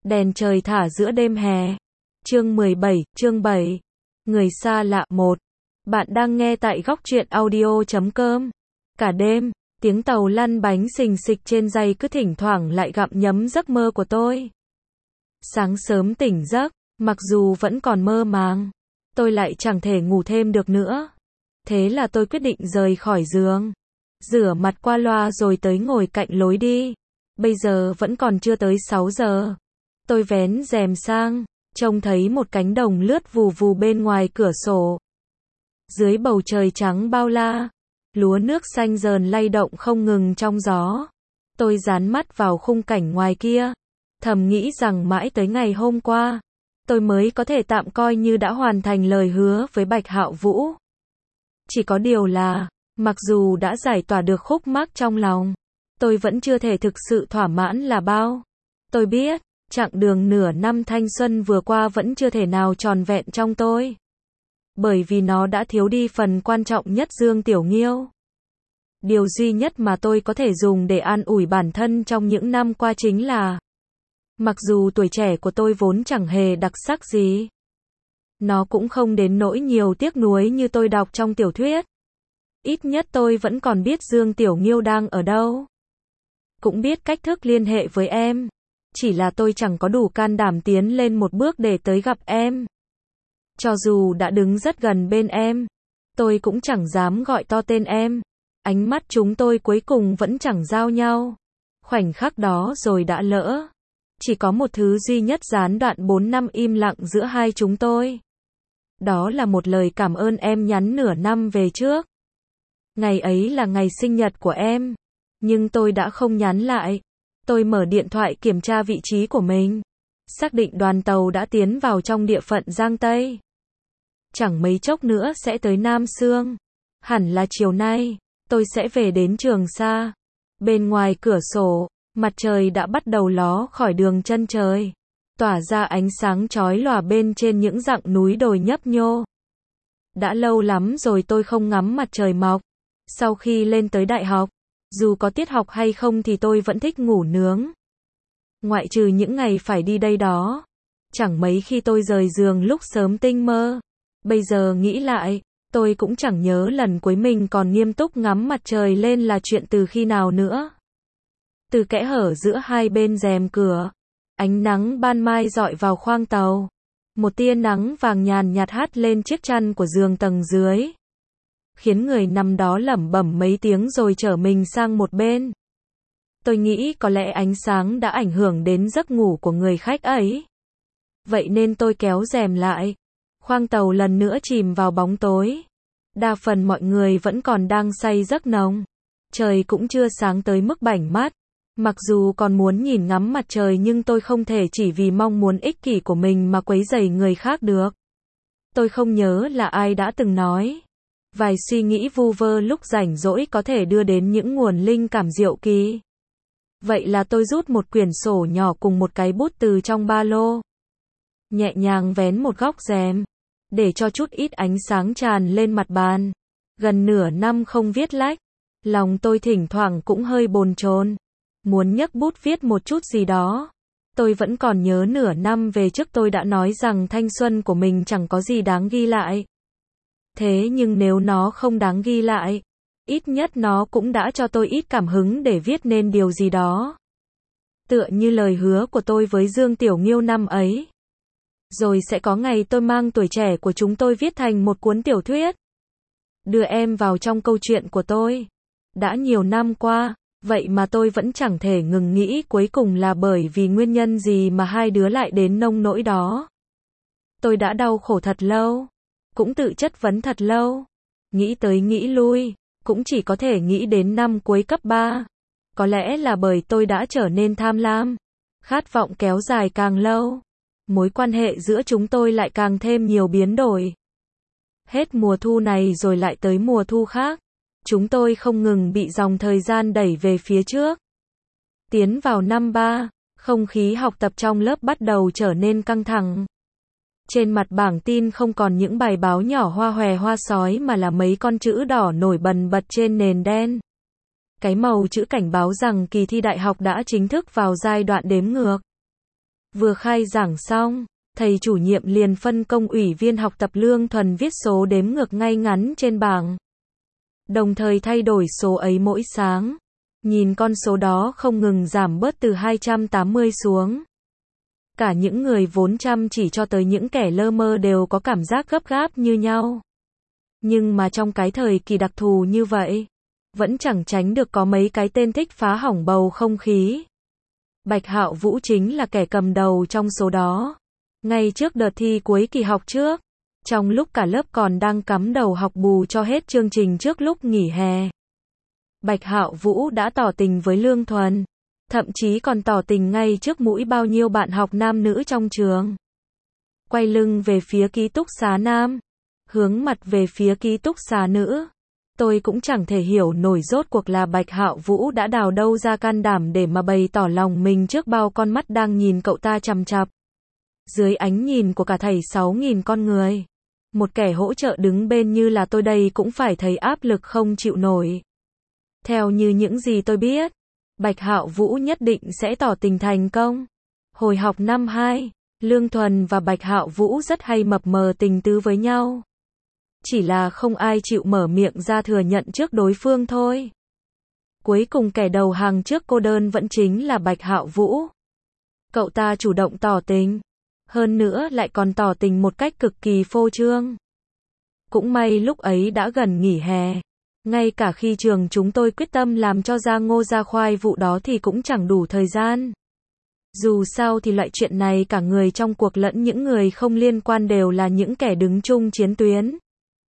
Đèn trời thả giữa đêm hè. Chương 17, chương 7. Người xa lạ 1. Bạn đang nghe tại góc truyện audio.com. Cả đêm, tiếng tàu lăn bánh xình xịch trên dây cứ thỉnh thoảng lại gặm nhấm giấc mơ của tôi. Sáng sớm tỉnh giấc, mặc dù vẫn còn mơ màng, tôi lại chẳng thể ngủ thêm được nữa. Thế là tôi quyết định rời khỏi giường, rửa mặt qua loa rồi tới ngồi cạnh lối đi. Bây giờ vẫn còn chưa tới 6 giờ. Tôi vén rèm sang, trông thấy một cánh đồng lướt vù vù bên ngoài cửa sổ. Dưới bầu trời trắng bao la, lúa nước xanh dờn lay động không ngừng trong gió. Tôi dán mắt vào khung cảnh ngoài kia, thầm nghĩ rằng mãi tới ngày hôm qua, tôi mới có thể tạm coi như đã hoàn thành lời hứa với Bạch Hạo Vũ. Chỉ có điều là, mặc dù đã giải tỏa được khúc mắc trong lòng, tôi vẫn chưa thể thực sự thỏa mãn là bao. Tôi biết, chặng đường nửa năm thanh xuân vừa qua vẫn chưa thể nào tròn vẹn trong tôi. Bởi vì nó đã thiếu đi phần quan trọng nhất Dương Tiểu Nghiêu. Điều duy nhất mà tôi có thể dùng để an ủi bản thân trong những năm qua chính là, mặc dù tuổi trẻ của tôi vốn chẳng hề đặc sắc gì, nó cũng không đến nỗi nhiều tiếc nuối như tôi đọc trong tiểu thuyết. Ít nhất tôi vẫn còn biết Dương Tiểu Nghiêu đang ở đâu. Cũng biết cách thức liên hệ với em. Chỉ là tôi chẳng có đủ can đảm tiến lên một bước để tới gặp em. Cho dù đã đứng rất gần bên em, tôi cũng chẳng dám gọi to tên em. Ánh mắt chúng tôi cuối cùng vẫn chẳng giao nhau. Khoảnh khắc đó rồi đã lỡ. Chỉ có một thứ duy nhất gián đoạn 4 năm im lặng giữa hai chúng tôi. Đó là một lời cảm ơn em nhắn nửa năm về trước. Ngày ấy là ngày sinh nhật của em, nhưng tôi đã không nhắn lại. Tôi mở điện thoại kiểm tra vị trí của mình, xác định đoàn tàu đã tiến vào trong địa phận Giang Tây. Chẳng mấy chốc nữa sẽ tới Nam Sương. Hẳn là chiều nay, tôi sẽ về đến Trường Sa. Bên ngoài cửa sổ, mặt trời đã bắt đầu ló khỏi đường chân trời, tỏa ra ánh sáng chói lòa bên trên những dặng núi đồi nhấp nhô. Đã lâu lắm rồi tôi không ngắm mặt trời mọc. Sau khi lên tới đại học, dù có tiết học hay không thì tôi vẫn thích ngủ nướng. Ngoại trừ những ngày phải đi đây đó, chẳng mấy khi tôi rời giường lúc sớm tinh mơ. Bây giờ nghĩ lại, tôi cũng chẳng nhớ lần cuối mình còn nghiêm túc ngắm mặt trời lên là chuyện từ khi nào nữa. Từ kẽ hở giữa hai bên rèm cửa, ánh nắng ban mai rọi vào khoang tàu. Một tia nắng vàng nhàn nhạt hắt lên chiếc chăn của giường tầng dưới, khiến người nằm đó lẩm bẩm mấy tiếng rồi trở mình sang một bên. Tôi nghĩ có lẽ ánh sáng đã ảnh hưởng đến giấc ngủ của người khách ấy. Vậy nên tôi kéo rèm lại. Khoang tàu lần nữa chìm vào bóng tối. Đa phần mọi người vẫn còn đang say giấc nồng. Trời cũng chưa sáng tới mức bảnh mắt. Mặc dù còn muốn nhìn ngắm mặt trời nhưng tôi không thể chỉ vì mong muốn ích kỷ của mình mà quấy rầy người khác được. Tôi không nhớ là ai đã từng nói, vài suy nghĩ vu vơ lúc rảnh rỗi có thể đưa đến những nguồn linh cảm diệu kỳ. Vậy là tôi rút một quyển sổ nhỏ cùng một cái bút từ trong ba lô. Nhẹ nhàng vén một góc rèm, để cho chút ít ánh sáng tràn lên mặt bàn. Gần nửa năm không viết lách, lòng tôi thỉnh thoảng cũng hơi bồn chồn, muốn nhấc bút viết một chút gì đó. Tôi vẫn còn nhớ nửa năm về trước tôi đã nói rằng thanh xuân của mình chẳng có gì đáng ghi lại. Thế nhưng nếu nó không đáng ghi lại, ít nhất nó cũng đã cho tôi ít cảm hứng để viết nên điều gì đó. Tựa như lời hứa của tôi với Dương Tiểu Nghiêu năm ấy. Rồi sẽ có ngày tôi mang tuổi trẻ của chúng tôi viết thành một cuốn tiểu thuyết. Đưa em vào trong câu chuyện của tôi. Đã nhiều năm qua, vậy mà tôi vẫn chẳng thể ngừng nghĩ cuối cùng là bởi vì nguyên nhân gì mà hai đứa lại đến nông nỗi đó. Tôi đã đau khổ thật lâu. Cũng tự chất vấn thật lâu. Nghĩ tới nghĩ lui, cũng chỉ có thể nghĩ đến năm cuối cấp 3. Có lẽ là bởi tôi đã trở nên tham lam. Khát vọng kéo dài càng lâu, mối quan hệ giữa chúng tôi lại càng thêm nhiều biến đổi. Hết mùa thu này rồi lại tới mùa thu khác. Chúng tôi không ngừng bị dòng thời gian đẩy về phía trước. Tiến vào năm 3, không khí học tập trong lớp bắt đầu trở nên căng thẳng. Trên mặt bảng tin không còn những bài báo nhỏ hoa hòe hoa sói mà là mấy con chữ đỏ nổi bần bật trên nền đen. Cái màu chữ cảnh báo rằng kỳ thi đại học đã chính thức vào giai đoạn đếm ngược. Vừa khai giảng xong, thầy chủ nhiệm liền phân công ủy viên học tập Lương Thuần viết số đếm ngược ngay ngắn trên bảng. Đồng thời thay đổi số ấy mỗi sáng. Nhìn con số đó không ngừng giảm bớt từ 280 xuống. Cả những người vốn chăm chỉ cho tới những kẻ lơ mơ đều có cảm giác gấp gáp như nhau. Nhưng mà trong cái thời kỳ đặc thù như vậy, vẫn chẳng tránh được có mấy cái tên thích phá hỏng bầu không khí. Bạch Hạo Vũ chính là kẻ cầm đầu trong số đó. Ngay trước đợt thi cuối kỳ học trước, trong lúc cả lớp còn đang cắm đầu học bù cho hết chương trình trước lúc nghỉ hè, Bạch Hạo Vũ đã tỏ tình với Lương Thuần, thậm chí còn tỏ tình ngay trước mũi bao nhiêu bạn học nam nữ trong trường. Quay lưng về phía ký túc xá nam, hướng mặt về phía ký túc xá nữ. Tôi cũng chẳng thể hiểu nổi rốt cuộc là Bạch Hạo Vũ đã đào đâu ra can đảm để mà bày tỏ lòng mình trước bao con mắt đang nhìn cậu ta chằm chằm. Dưới ánh nhìn của cả thảy 6.000 con người, một kẻ hỗ trợ đứng bên như là tôi đây cũng phải thấy áp lực không chịu nổi. Theo như những gì tôi biết, Bạch Hạo Vũ nhất định sẽ tỏ tình thành công. Hồi học năm 2, Lương Thuần và Bạch Hạo Vũ rất hay mập mờ tình tứ với nhau. Chỉ là không ai chịu mở miệng ra thừa nhận trước đối phương thôi. Cuối cùng kẻ đầu hàng trước cô đơn vẫn chính là Bạch Hạo Vũ. Cậu ta chủ động tỏ tình, hơn nữa lại còn tỏ tình một cách cực kỳ phô trương. Cũng may lúc ấy đã gần nghỉ hè. Ngay cả khi trường chúng tôi quyết tâm làm cho ra ngô ra khoai vụ đó thì cũng chẳng đủ thời gian. Dù sao thì loại chuyện này cả người trong cuộc lẫn những người không liên quan đều là những kẻ đứng chung chiến tuyến.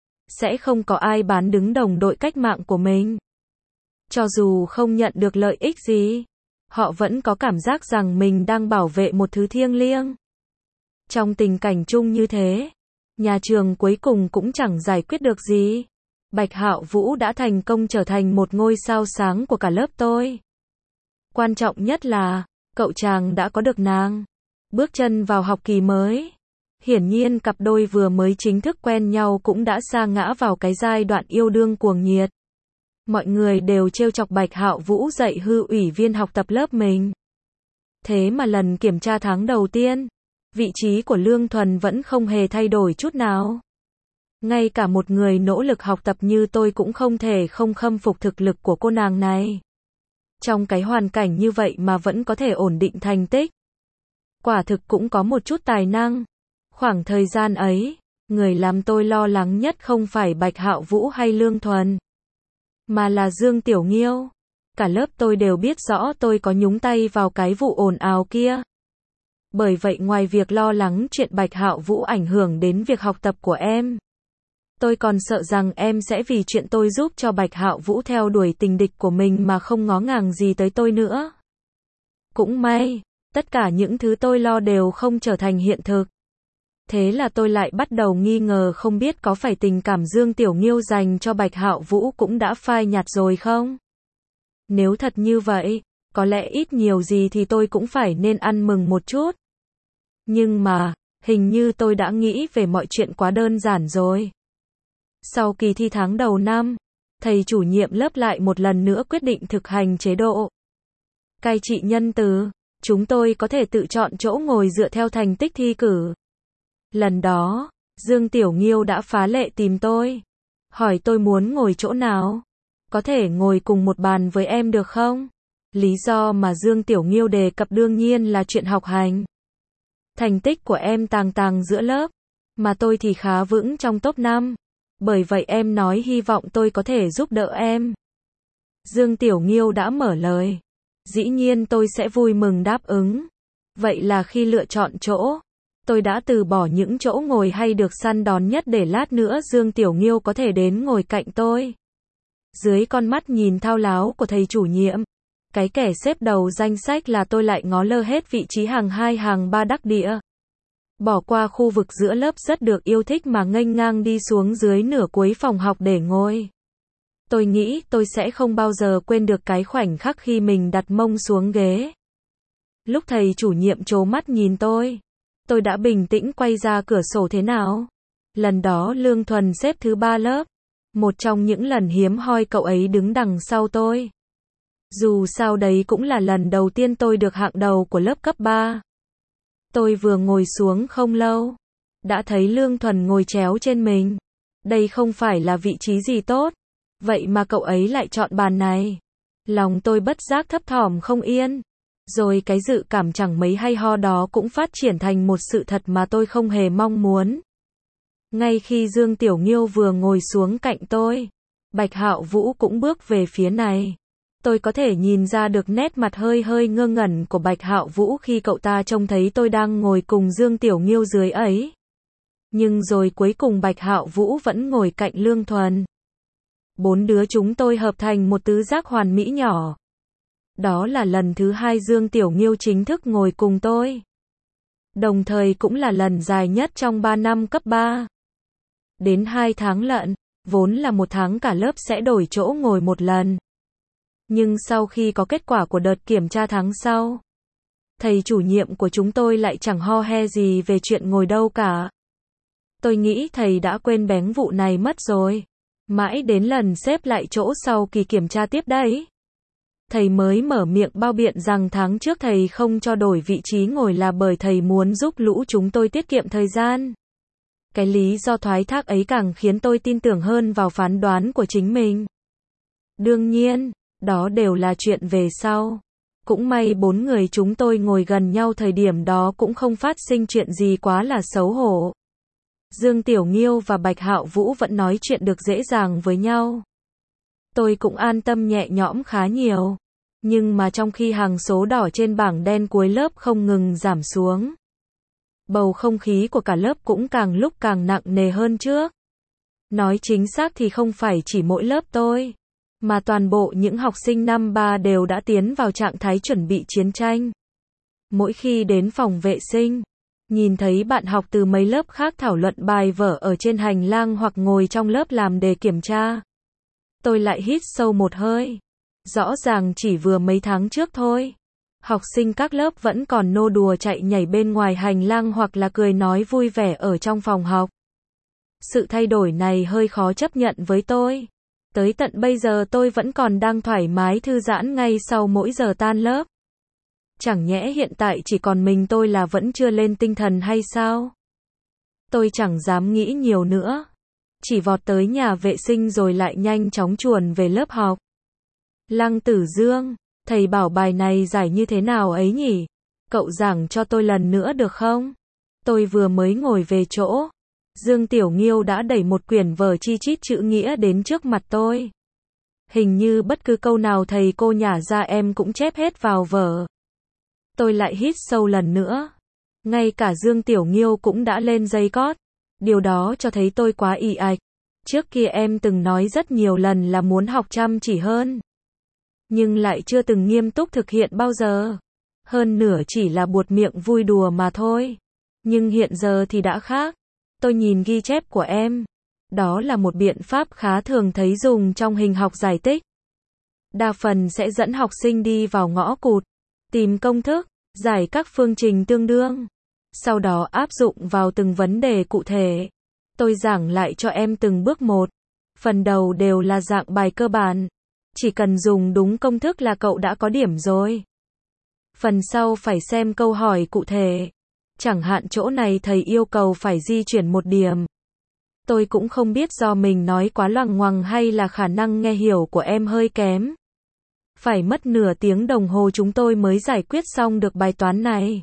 Sẽ không có ai bán đứng đồng đội cách mạng của mình. Cho dù không nhận được lợi ích gì, họ vẫn có cảm giác rằng mình đang bảo vệ một thứ thiêng liêng. Trong tình cảnh chung như thế, nhà trường cuối cùng cũng chẳng giải quyết được gì. Bạch Hạo Vũ đã thành công trở thành một ngôi sao sáng của cả lớp tôi. Quan trọng nhất là, cậu chàng đã có được nàng. Bước chân vào học kỳ mới. Hiển nhiên cặp đôi vừa mới chính thức quen nhau cũng đã sa ngã vào cái giai đoạn yêu đương cuồng nhiệt. Mọi người đều trêu chọc Bạch Hạo Vũ dạy hư ủy viên học tập lớp mình. Thế mà lần kiểm tra tháng đầu tiên, vị trí của Lương Thuần vẫn không hề thay đổi chút nào. Ngay cả một người nỗ lực học tập như tôi cũng không thể không khâm phục thực lực của cô nàng này. Trong cái hoàn cảnh như vậy mà vẫn có thể ổn định thành tích. Quả thực cũng có một chút tài năng. Khoảng thời gian ấy, người làm tôi lo lắng nhất không phải Bạch Hạo Vũ hay Lương Thuần, mà là Dương Tiểu Nghiêu. Cả lớp tôi đều biết rõ tôi có nhúng tay vào cái vụ ồn ào kia. Bởi vậy ngoài việc lo lắng chuyện Bạch Hạo Vũ ảnh hưởng đến việc học tập của em, tôi còn sợ rằng em sẽ vì chuyện tôi giúp cho Bạch Hạo Vũ theo đuổi tình địch của mình mà không ngó ngàng gì tới tôi nữa. Cũng may, tất cả những thứ tôi lo đều không trở thành hiện thực. Thế là tôi lại bắt đầu nghi ngờ không biết có phải tình cảm Dương Tiểu Nghiêu dành cho Bạch Hạo Vũ cũng đã phai nhạt rồi không? Nếu thật như vậy, có lẽ ít nhiều gì thì tôi cũng phải nên ăn mừng một chút. Nhưng mà, hình như tôi đã nghĩ về mọi chuyện quá đơn giản rồi. Sau kỳ thi tháng đầu năm, thầy chủ nhiệm lớp lại một lần nữa quyết định thực hành chế độ cai trị nhân từ. Chúng tôi có thể tự chọn chỗ ngồi dựa theo thành tích thi cử. Lần đó, Dương Tiểu Nghiêu đã phá lệ tìm tôi. Hỏi tôi muốn ngồi chỗ nào. Có thể ngồi cùng một bàn với em được không? Lý do mà Dương Tiểu Nghiêu đề cập đương nhiên là chuyện học hành. Thành tích của em tàng tàng giữa lớp, mà tôi thì khá vững trong top 5. Bởi vậy em nói hy vọng tôi có thể giúp đỡ em. Dương Tiểu Nghiêu đã mở lời. Dĩ nhiên tôi sẽ vui mừng đáp ứng. Vậy là khi lựa chọn chỗ, tôi đã từ bỏ những chỗ ngồi hay được săn đón nhất để lát nữa Dương Tiểu Nghiêu có thể đến ngồi cạnh tôi. Dưới con mắt nhìn thao láo của thầy chủ nhiệm, cái kẻ xếp đầu danh sách là tôi lại ngó lơ hết vị trí hàng 2 hàng 3 đắc địa. Bỏ qua khu vực giữa lớp rất được yêu thích mà nghênh ngang đi xuống dưới nửa cuối phòng học để ngồi. Tôi nghĩ tôi sẽ không bao giờ quên được cái khoảnh khắc khi mình đặt mông xuống ghế. Lúc thầy chủ nhiệm trố mắt nhìn tôi đã bình tĩnh quay ra cửa sổ thế nào. Lần đó Lương Thuần xếp thứ 3 lớp. Một trong những lần hiếm hoi cậu ấy đứng đằng sau tôi. Dù sao đấy cũng là lần đầu tiên tôi được hạng đầu của lớp cấp 3. Tôi vừa ngồi xuống không lâu, đã thấy Lương Thuần ngồi chéo trên mình. Đây không phải là vị trí gì tốt, vậy mà cậu ấy lại chọn bàn này. Lòng tôi bất giác thấp thỏm không yên. Rồi cái dự cảm chẳng mấy hay ho đó cũng phát triển thành một sự thật mà tôi không hề mong muốn. Ngay khi Dương Tiểu Nghiêu vừa ngồi xuống cạnh tôi, Bạch Hạo Vũ cũng bước về phía này. Tôi có thể nhìn ra được nét mặt hơi hơi ngơ ngẩn của Bạch Hạo Vũ khi cậu ta trông thấy tôi đang ngồi cùng Dương Tiểu Nghiêu dưới ấy. Nhưng rồi cuối cùng Bạch Hạo Vũ vẫn ngồi cạnh Lương Thuần. 4 đứa chúng tôi hợp thành một tứ giác hoàn mỹ nhỏ. Đó là lần thứ 2 Dương Tiểu Nghiêu chính thức ngồi cùng tôi. Đồng thời cũng là lần dài nhất trong 3 năm cấp 3. Đến 2 tháng lận, vốn là 1 tháng cả lớp sẽ đổi chỗ ngồi một lần. Nhưng sau khi có kết quả của đợt kiểm tra tháng sau, thầy chủ nhiệm của chúng tôi lại chẳng ho he gì về chuyện ngồi đâu cả. Tôi nghĩ thầy đã quên bén vụ này mất rồi. Mãi đến lần xếp lại chỗ sau kỳ kiểm tra tiếp đấy, thầy mới mở miệng bao biện rằng tháng trước thầy không cho đổi vị trí ngồi là bởi thầy muốn giúp lũ chúng tôi tiết kiệm thời gian. Cái lý do thoái thác ấy càng khiến tôi tin tưởng hơn vào phán đoán của chính mình. Đương nhiên, đó đều là chuyện về sau. Cũng may 4 người chúng tôi ngồi gần nhau thời điểm đó cũng không phát sinh chuyện gì quá là xấu hổ. Dương Tiểu Nghiêu và Bạch Hạo Vũ vẫn nói chuyện được dễ dàng với nhau. Tôi cũng an tâm nhẹ nhõm khá nhiều. Nhưng mà trong khi hàng số đỏ trên bảng đen cuối lớp không ngừng giảm xuống, bầu không khí của cả lớp cũng càng lúc càng nặng nề hơn trước. Nói chính xác thì không phải chỉ mỗi lớp tôi, mà toàn bộ những học sinh năm 3 đều đã tiến vào trạng thái chuẩn bị chiến tranh. Mỗi khi đến phòng vệ sinh, nhìn thấy bạn học từ mấy lớp khác thảo luận bài vở ở trên hành lang hoặc ngồi trong lớp làm đề kiểm tra, tôi lại hít sâu một hơi. Rõ ràng chỉ vừa mấy tháng trước thôi, học sinh các lớp vẫn còn nô đùa chạy nhảy bên ngoài hành lang hoặc là cười nói vui vẻ ở trong phòng học. Sự thay đổi này hơi khó chấp nhận với tôi. Tới tận bây giờ tôi vẫn còn đang thoải mái thư giãn ngay sau mỗi giờ tan lớp. Chẳng nhẽ hiện tại chỉ còn mình tôi là vẫn chưa lên tinh thần hay sao? Tôi chẳng dám nghĩ nhiều nữa. Chỉ vọt tới nhà vệ sinh rồi lại nhanh chóng chuồn về lớp học. Lăng Tử Dương, thầy bảo bài này giải như thế nào ấy nhỉ? Cậu giảng cho tôi lần nữa được không? Tôi vừa mới ngồi về chỗ, Dương Tiểu Nghiêu đã đẩy một quyển vở chi chít chữ nghĩa đến trước mặt tôi. Hình như bất cứ câu nào thầy cô nhả ra em cũng chép hết vào vở. Tôi lại hít sâu lần nữa. Ngay cả Dương Tiểu Nghiêu cũng đã lên dây cót. Điều đó cho thấy tôi quá ì ạch. Trước kia em từng nói rất nhiều lần là muốn học chăm chỉ hơn, nhưng lại chưa từng nghiêm túc thực hiện bao giờ. Hơn nửa chỉ là buột miệng vui đùa mà thôi. Nhưng hiện giờ thì đã khác. Tôi nhìn ghi chép của em. Đó là một biện pháp khá thường thấy dùng trong hình học giải tích. Đa phần sẽ dẫn học sinh đi vào ngõ cụt, tìm công thức, giải các phương trình tương đương, sau đó áp dụng vào từng vấn đề cụ thể. Tôi giảng lại cho em từng bước một. Phần đầu đều là dạng bài cơ bản. Chỉ cần dùng đúng công thức là cậu đã có điểm rồi. Phần sau phải xem câu hỏi cụ thể. Chẳng hạn chỗ này thầy yêu cầu phải di chuyển một điểm. Tôi cũng không biết do mình nói quá loằng ngoằng hay là khả năng nghe hiểu của em hơi kém. Phải mất nửa tiếng đồng hồ chúng tôi mới giải quyết xong được bài toán này.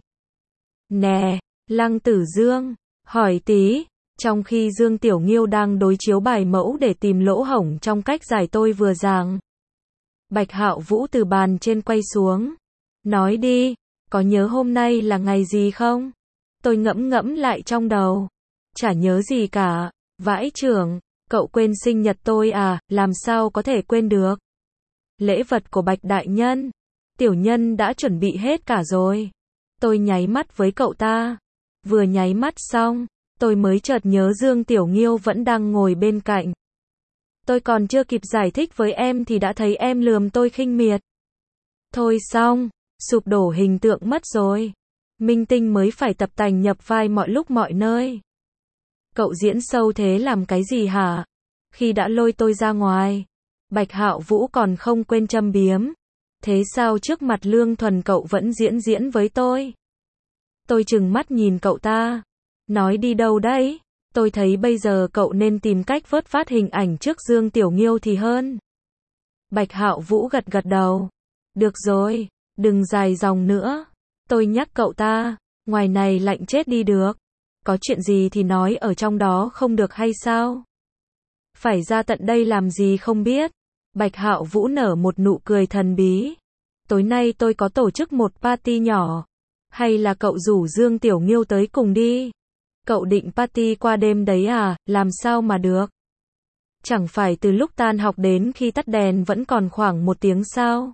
Nè, Lăng Tử Dương, hỏi tí. Trong khi Dương Tiểu Nghiêu đang đối chiếu bài mẫu để tìm lỗ hổng trong cách giải tôi vừa giảng, Bạch Hạo Vũ từ bàn trên quay xuống. Nói đi, có nhớ hôm nay là ngày gì không? Tôi ngẫm ngẫm lại trong đầu. Chả nhớ gì cả. Vãi chưởng, cậu quên sinh nhật tôi à, làm sao có thể quên được? Lễ vật của Bạch Đại Nhân, tiểu nhân đã chuẩn bị hết cả rồi. Tôi nháy mắt với cậu ta. Vừa nháy mắt xong, tôi mới chợt nhớ Dương Tiểu Nghiêu vẫn đang ngồi bên cạnh. Tôi còn chưa kịp giải thích với em thì đã thấy em lườm tôi khinh miệt. Thôi xong, sụp đổ hình tượng mất rồi. Minh tinh mới phải tập tành nhập vai mọi lúc mọi nơi. Cậu diễn sâu thế làm cái gì hả? Khi đã lôi tôi ra ngoài, Bạch Hạo Vũ còn không quên châm biếm. Thế sao trước mặt Lương Thuần cậu vẫn diễn với tôi? Tôi trừng mắt nhìn cậu ta. Nói đi đâu đấy? Tôi thấy bây giờ cậu nên tìm cách vớt vát hình ảnh trước Dương Tiểu Nghiêu thì hơn. Bạch Hạo Vũ gật gật đầu. Được rồi, đừng dài dòng nữa. Tôi nhắc cậu ta, ngoài này lạnh chết đi được. Có chuyện gì thì nói ở trong đó không được hay sao? Phải ra tận đây làm gì không biết. Bạch Hạo Vũ nở một nụ cười thần bí. Tối nay tôi có tổ chức một party nhỏ. Hay là cậu rủ Dương Tiểu Nghiêu tới cùng đi? Cậu định party qua đêm đấy à, làm sao mà được? Chẳng phải từ lúc tan học đến khi tắt đèn vẫn còn khoảng 1 tiếng sao?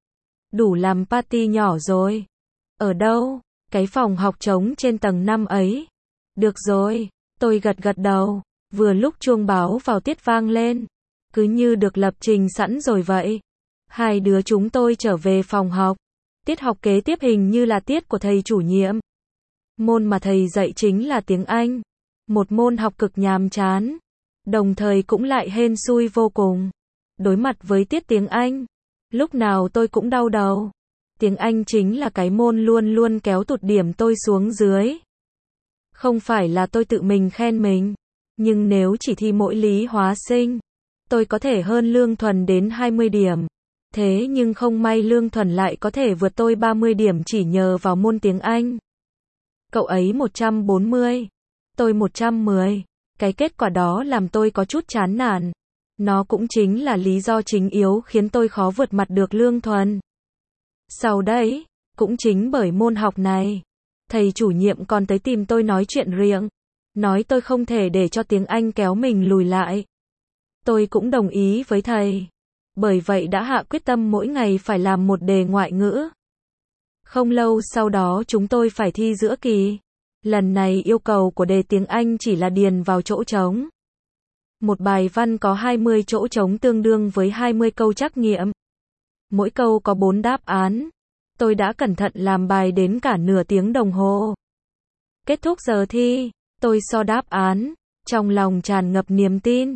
Đủ làm party nhỏ rồi. Ở đâu? Cái phòng học trống trên tầng 5 ấy. Được rồi, tôi gật gật đầu. Vừa lúc chuông báo vào tiết vang lên. Cứ như được lập trình sẵn rồi vậy. Hai đứa chúng tôi trở về phòng học. Tiết học kế tiếp hình như là tiết của thầy chủ nhiệm. Môn mà thầy dạy chính là tiếng Anh. Một môn học cực nhàm chán. Đồng thời cũng lại hên xui vô cùng. Đối mặt với tiết tiếng Anh, lúc nào tôi cũng đau đầu. Tiếng Anh chính là cái môn luôn luôn kéo tụt điểm tôi xuống dưới. Không phải là tôi tự mình khen mình. Nhưng nếu chỉ thi mỗi lý hóa sinh, tôi có thể hơn Lương Thuần đến 20 điểm. Thế nhưng không may Lương Thuần lại có thể vượt tôi 30 điểm chỉ nhờ vào môn tiếng Anh. Cậu ấy 140, tôi 110. Cái kết quả đó làm tôi có chút chán nản. Nó cũng chính là lý do chính yếu khiến tôi khó vượt mặt được Lương Thuần. Sau đấy, cũng chính bởi môn học này, thầy chủ nhiệm còn tới tìm tôi nói chuyện riêng. Nói tôi không thể để cho tiếng Anh kéo mình lùi lại. Tôi cũng đồng ý với thầy. Bởi vậy đã hạ quyết tâm mỗi ngày phải làm một đề ngoại ngữ. Không lâu sau đó chúng tôi phải thi giữa kỳ. Lần này yêu cầu của đề tiếng Anh chỉ là điền vào chỗ trống. Một bài văn có 20 chỗ trống tương đương với 20 câu trắc nghiệm. Mỗi câu có 4 đáp án. Tôi đã cẩn thận làm bài đến cả nửa tiếng đồng hồ. Kết thúc giờ thi, tôi so đáp án, trong lòng tràn ngập niềm tin.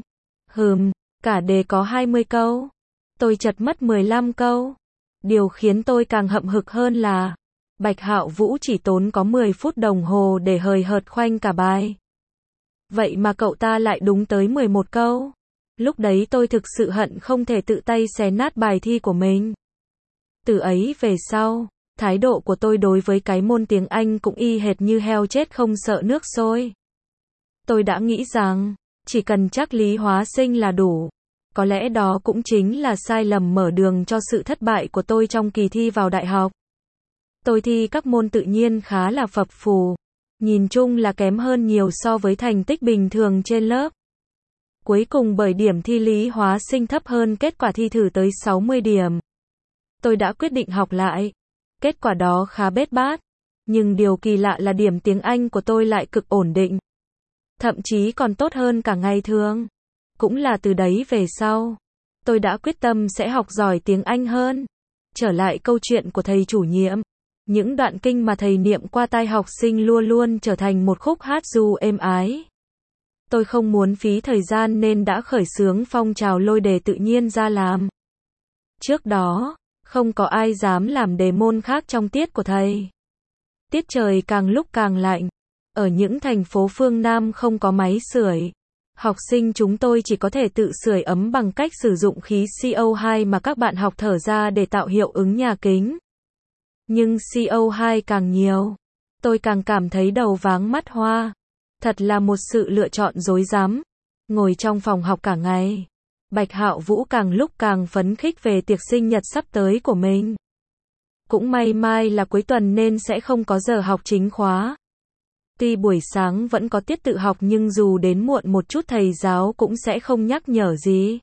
Cả đề có 20 câu. Tôi chật mất 15 câu. Điều khiến tôi càng hậm hực hơn là Bạch Hạo Vũ chỉ tốn có 10 phút đồng hồ để hời hợt khoanh cả bài. Vậy mà cậu ta lại đúng tới 11 câu. Lúc đấy tôi thực sự hận không thể tự tay xé nát bài thi của mình. Từ ấy về sau, thái độ của tôi đối với cái môn tiếng Anh cũng y hệt như heo chết không sợ nước sôi. Tôi đã nghĩ rằng, chỉ cần trắc lý hóa sinh là đủ. Có lẽ đó cũng chính là sai lầm mở đường cho sự thất bại của tôi trong kỳ thi vào đại học. Tôi thi các môn tự nhiên khá là phập phù. Nhìn chung là kém hơn nhiều so với thành tích bình thường trên lớp. Cuối cùng bởi điểm thi lý hóa sinh thấp hơn kết quả thi thử tới 60 điểm. Tôi đã quyết định học lại. Kết quả đó khá bết bát. Nhưng điều kỳ lạ là điểm tiếng Anh của tôi lại cực ổn định. Thậm chí còn tốt hơn cả ngày thường. Cũng là từ đấy về sau, tôi đã quyết tâm sẽ học giỏi tiếng Anh hơn. Trở lại câu chuyện của thầy chủ nhiệm. Những đoạn kinh mà thầy niệm qua tai học sinh luôn luôn trở thành một khúc hát ru êm ái. Tôi không muốn phí thời gian nên đã khởi xướng phong trào lôi đề tự nhiên ra làm. Trước đó, không có ai dám làm đề môn khác trong tiết của thầy. Tiết trời càng lúc càng lạnh. Ở những thành phố phương Nam không có máy sưởi. Học sinh chúng tôi chỉ có thể tự sưởi ấm bằng cách sử dụng khí CO2 mà các bạn học thở ra để tạo hiệu ứng nhà kính. Nhưng CO2 càng nhiều, tôi càng cảm thấy đầu váng mắt hoa. Thật là một sự lựa chọn rối rắm. Ngồi trong phòng học cả ngày, Bạch Hạo Vũ càng lúc càng phấn khích về tiệc sinh nhật sắp tới của mình. Cũng may mai là cuối tuần nên sẽ không có giờ học chính khóa. Tuy buổi sáng vẫn có tiết tự học nhưng dù đến muộn một chút thầy giáo cũng sẽ không nhắc nhở gì.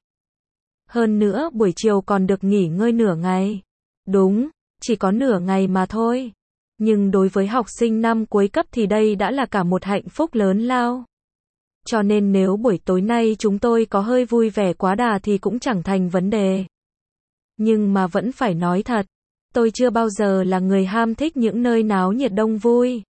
Hơn nữa buổi chiều còn được nghỉ ngơi nửa ngày. Đúng, chỉ có nửa ngày mà thôi. Nhưng đối với học sinh năm cuối cấp thì đây đã là cả một hạnh phúc lớn lao. Cho nên nếu buổi tối nay chúng tôi có hơi vui vẻ quá đà thì cũng chẳng thành vấn đề. Nhưng mà vẫn phải nói thật, tôi chưa bao giờ là người ham thích những nơi náo nhiệt đông vui.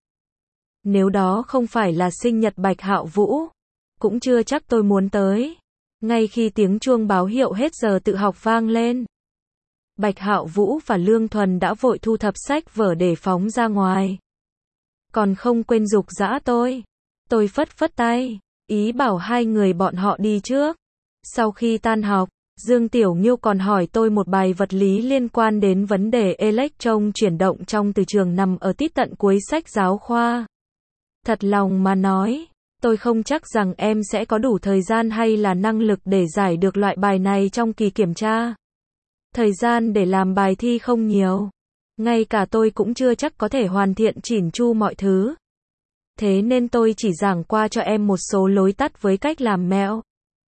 Nếu đó không phải là sinh nhật Bạch Hạo Vũ, cũng chưa chắc tôi muốn tới. Ngay khi tiếng chuông báo hiệu hết giờ tự học vang lên, Bạch Hạo Vũ và Lương Thuần đã vội thu thập sách vở để phóng ra ngoài. còn không quên giục giã tôi. Tôi phất phất tay, ý bảo hai người bọn họ đi trước. Sau khi tan học, Dương Tiểu Nghiêu còn hỏi tôi một bài vật lý liên quan đến vấn đề electron chuyển động trong từ trường nằm ở tít tận cuối sách giáo khoa. Thật lòng mà nói, tôi không chắc rằng em sẽ có đủ thời gian hay là năng lực để giải được loại bài này trong kỳ kiểm tra. Thời gian để làm bài thi không nhiều. Ngay cả tôi cũng chưa chắc có thể hoàn thiện chỉn chu mọi thứ. Thế nên tôi chỉ giảng qua cho em một số lối tắt với cách làm mẹo.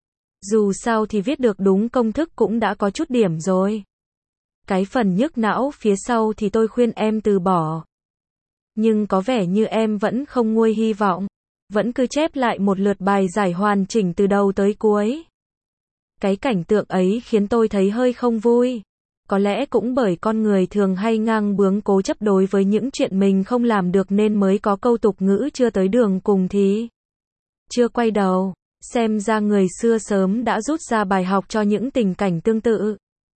Dù sao thì viết được đúng công thức cũng đã có chút điểm rồi. Cái phần nhức não phía sau thì tôi khuyên em từ bỏ. Nhưng có vẻ như em vẫn không nguôi hy vọng. Vẫn cứ chép lại một lượt bài giải hoàn chỉnh từ đầu tới cuối. Cái cảnh tượng ấy khiến tôi thấy hơi không vui. Có lẽ cũng bởi con người thường hay ngang bướng cố chấp đối với những chuyện mình không làm được nên mới có câu tục ngữ chưa tới đường cùng thì chưa quay đầu. Xem ra người xưa sớm đã rút ra bài học cho những tình cảnh tương tự.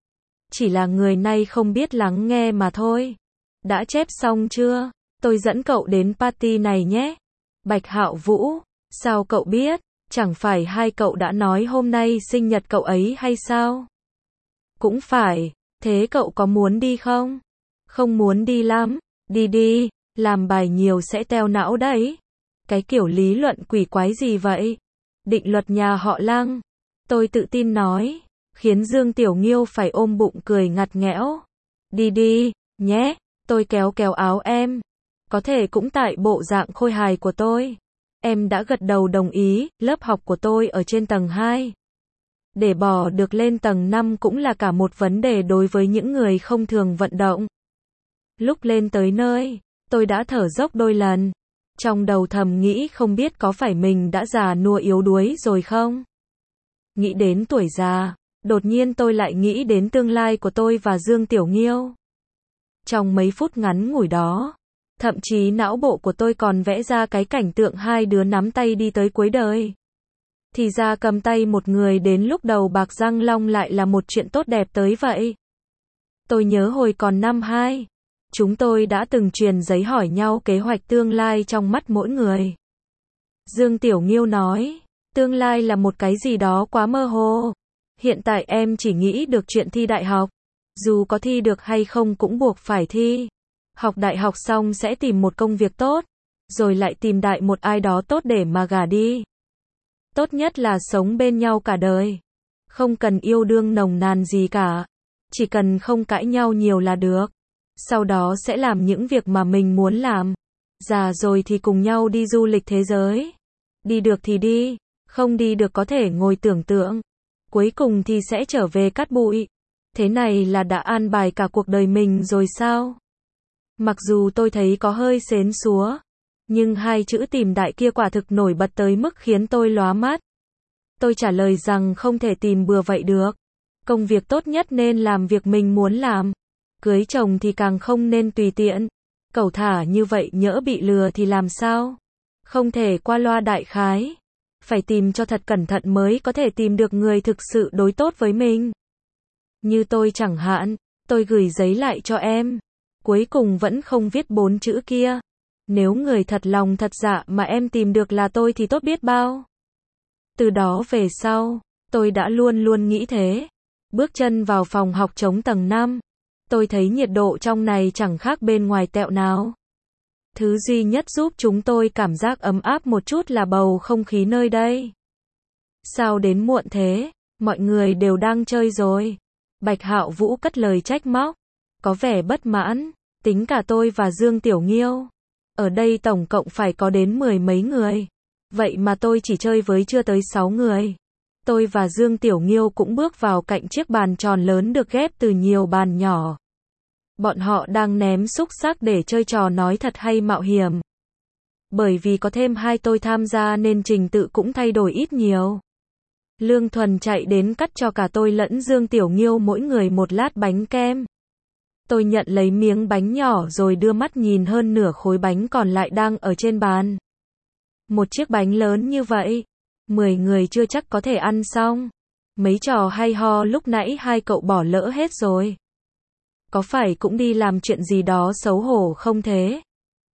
Chỉ là người nay không biết lắng nghe mà thôi. Đã chép xong chưa? Tôi dẫn cậu đến party này nhé. Bạch Hạo Vũ, sao cậu biết? Chẳng phải hai cậu đã nói hôm nay sinh nhật cậu ấy hay sao? Cũng phải, thế cậu có muốn đi không? Không muốn đi lắm, đi đi, làm bài nhiều sẽ teo não đấy. Cái kiểu lý luận quỷ quái gì vậy? Định luật nhà họ Lăng. Tôi tự tin nói, khiến Dương Tiểu Nghiêu phải ôm bụng cười ngặt nghẽo. Đi đi, nhé, tôi kéo kéo áo em. Có thể cũng tại bộ dạng khôi hài của tôi. Em đã gật đầu đồng ý, lớp học của tôi ở trên tầng 2. Để bò được lên tầng 5 cũng là cả một vấn đề đối với những người không thường vận động. Lúc lên tới nơi, tôi đã thở dốc đôi lần. Trong đầu thầm nghĩ không biết có phải mình đã già nua yếu đuối rồi không? Nghĩ đến tuổi già, đột nhiên tôi lại nghĩ đến tương lai của tôi và Dương Tiểu Nghiêu. Trong mấy phút ngắn ngủi đó, thậm chí não bộ của tôi còn vẽ ra cái cảnh tượng hai đứa nắm tay đi tới cuối đời. Thì ra cầm tay một người đến lúc đầu bạc răng long lại là một chuyện tốt đẹp tới vậy. Tôi nhớ hồi còn năm 2, chúng tôi đã từng truyền giấy hỏi nhau kế hoạch tương lai trong mắt mỗi người. Dương Tiểu Nghiêu nói, tương lai là một cái gì đó quá mơ hồ. Hiện tại em chỉ nghĩ được chuyện thi đại học. Dù có thi được hay không cũng buộc phải thi. Học đại học xong sẽ tìm một công việc tốt, rồi lại tìm đại một ai đó tốt để mà gả đi. Tốt nhất là sống bên nhau cả đời. Không cần yêu đương nồng nàn gì cả. Chỉ cần không cãi nhau nhiều là được. Sau đó sẽ làm những việc mà mình muốn làm. Già rồi thì cùng nhau đi du lịch thế giới. Đi được thì đi, không đi được có thể ngồi tưởng tượng. Cuối cùng thì sẽ trở về cát bụi. Thế này là đã an bài cả cuộc đời mình rồi sao? Mặc dù tôi thấy có hơi xến xúa, nhưng hai chữ tìm đại kia quả thực nổi bật tới mức khiến tôi lóa mắt. Tôi trả lời rằng không thể tìm bừa vậy được. Công việc tốt nhất nên làm việc mình muốn làm. Cưới chồng thì càng không nên tùy tiện. Cẩu thả như vậy nhỡ bị lừa thì làm sao? Không thể qua loa đại khái. Phải tìm cho thật cẩn thận mới có thể tìm được người thực sự đối tốt với mình. Như tôi chẳng hạn, tôi gửi giấy lại cho em. Cuối cùng vẫn không viết 4 chữ kia. Nếu người thật lòng thật dạ mà em tìm được là tôi thì tốt biết bao. Từ đó về sau, tôi đã luôn luôn nghĩ thế. Bước chân vào phòng học trống tầng 5. Tôi thấy nhiệt độ trong này chẳng khác bên ngoài tẹo nào. Thứ duy nhất giúp chúng tôi cảm giác ấm áp một chút là bầu không khí nơi đây. Sao đến muộn thế? Mọi người đều đang chơi rồi. Bạch Hạo Vũ cất lời trách móc. Có vẻ bất mãn. Tính cả tôi và Dương Tiểu Nghiêu. Ở đây tổng cộng phải có đến 10 mấy người. Vậy mà tôi chỉ chơi với chưa tới 6 người. Tôi và Dương Tiểu Nghiêu cũng bước vào cạnh chiếc bàn tròn lớn được ghép từ nhiều bàn nhỏ. Bọn họ đang ném xúc xắc để chơi trò nói thật hay mạo hiểm. Bởi vì có thêm hai tôi tham gia nên trình tự cũng thay đổi ít nhiều. Lương Thuần chạy đến cắt cho cả tôi lẫn Dương Tiểu Nghiêu mỗi người một lát bánh kem. Tôi nhận lấy miếng bánh nhỏ rồi đưa mắt nhìn hơn nửa khối bánh còn lại đang ở trên bàn. Một chiếc bánh lớn như vậy, 10 người chưa chắc có thể ăn xong. Mấy trò hay ho lúc nãy hai cậu bỏ lỡ hết rồi. Có phải cũng đi làm chuyện gì đó xấu hổ không thế?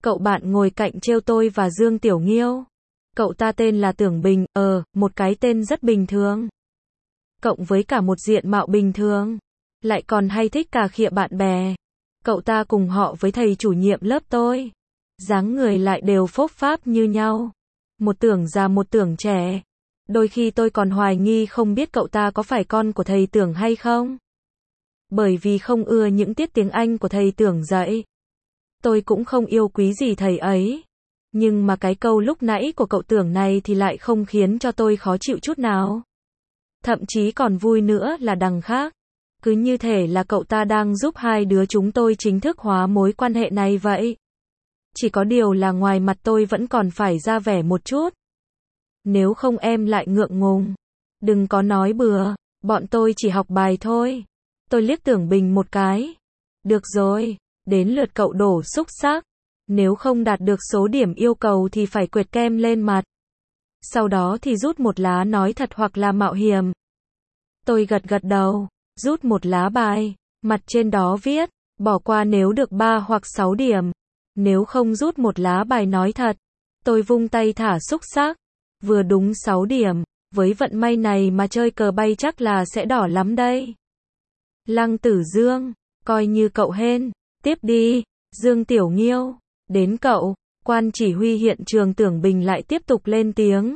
Cậu bạn ngồi cạnh trêu tôi và Dương Tiểu Nghiêu. Cậu ta tên là Tưởng Bình, một cái tên rất bình thường. Cộng với cả một diện mạo bình thường, lại còn hay thích cà khịa bạn bè. Cậu ta cùng họ với thầy chủ nhiệm lớp tôi. Dáng người lại đều phốp pháp như nhau. Một Tưởng già một Tưởng trẻ. Đôi khi tôi còn hoài nghi không biết cậu ta có phải con của thầy Tưởng hay không. Bởi vì không ưa những tiết tiếng Anh của thầy Tưởng dạy. Tôi cũng không yêu quý gì thầy ấy. Nhưng mà cái câu lúc nãy của cậu Tưởng này thì lại không khiến cho tôi khó chịu chút nào. Thậm chí còn vui nữa là đằng khác. Cứ như thể là cậu ta đang giúp hai đứa chúng tôi chính thức hóa mối quan hệ này vậy. Chỉ có điều là ngoài mặt tôi vẫn còn phải ra vẻ một chút. Nếu không em lại ngượng ngùng. Đừng có nói bừa, bọn tôi chỉ học bài thôi. Tôi liếc Tưởng Bình một cái. Được rồi, đến lượt cậu đổ xúc xác. Nếu không đạt được số điểm yêu cầu thì phải quệt kem lên mặt. Sau đó thì rút một lá nói thật hoặc là mạo hiểm. Tôi gật gật đầu, rút một lá bài, mặt trên đó viết, bỏ qua nếu được 3 hoặc 6 điểm. Nếu không rút một lá bài nói thật. Tôi vung tay thả xúc xác, vừa đúng 6 điểm, với vận may này mà chơi cờ bay chắc là sẽ đỏ lắm đây. Lăng Tử Dương, coi như cậu hên, tiếp đi, Dương Tiểu Nghiêu, đến cậu. Quan chỉ huy hiện trường Tưởng Bình lại tiếp tục lên tiếng.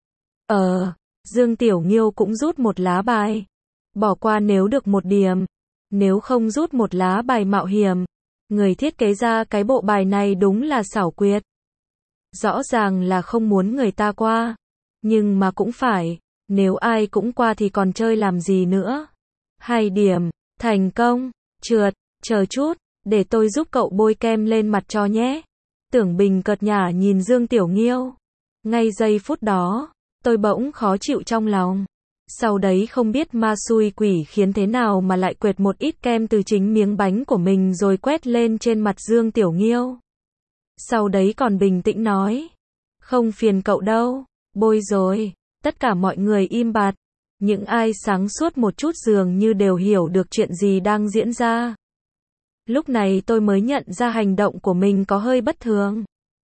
Dương Tiểu Nghiêu cũng rút một lá bài. Bỏ qua nếu được 1 điểm. Nếu không rút một lá bài mạo hiểm. Người thiết kế ra cái bộ bài này đúng là xảo quyệt. Rõ ràng là không muốn người ta qua. Nhưng mà cũng phải. Nếu ai cũng qua thì còn chơi làm gì nữa. 2 điểm. Thành công. Trượt. Chờ chút. Để tôi giúp cậu bôi kem lên mặt cho nhé. Tưởng Bình cợt nhả nhìn Dương Tiểu Nghiêu. Ngay giây phút đó, tôi bỗng khó chịu trong lòng. Sau đấy không biết ma xui quỷ khiến thế nào mà lại quệt một ít kem từ chính miếng bánh của mình rồi quét lên trên mặt Dương Tiểu Nghiêu. Sau đấy còn bình tĩnh nói. Không phiền cậu đâu, bôi rồi. Tất cả mọi người im bặt. Những ai sáng suốt một chút dường như đều hiểu được chuyện gì đang diễn ra. Lúc này tôi mới nhận ra hành động của mình có hơi bất thường.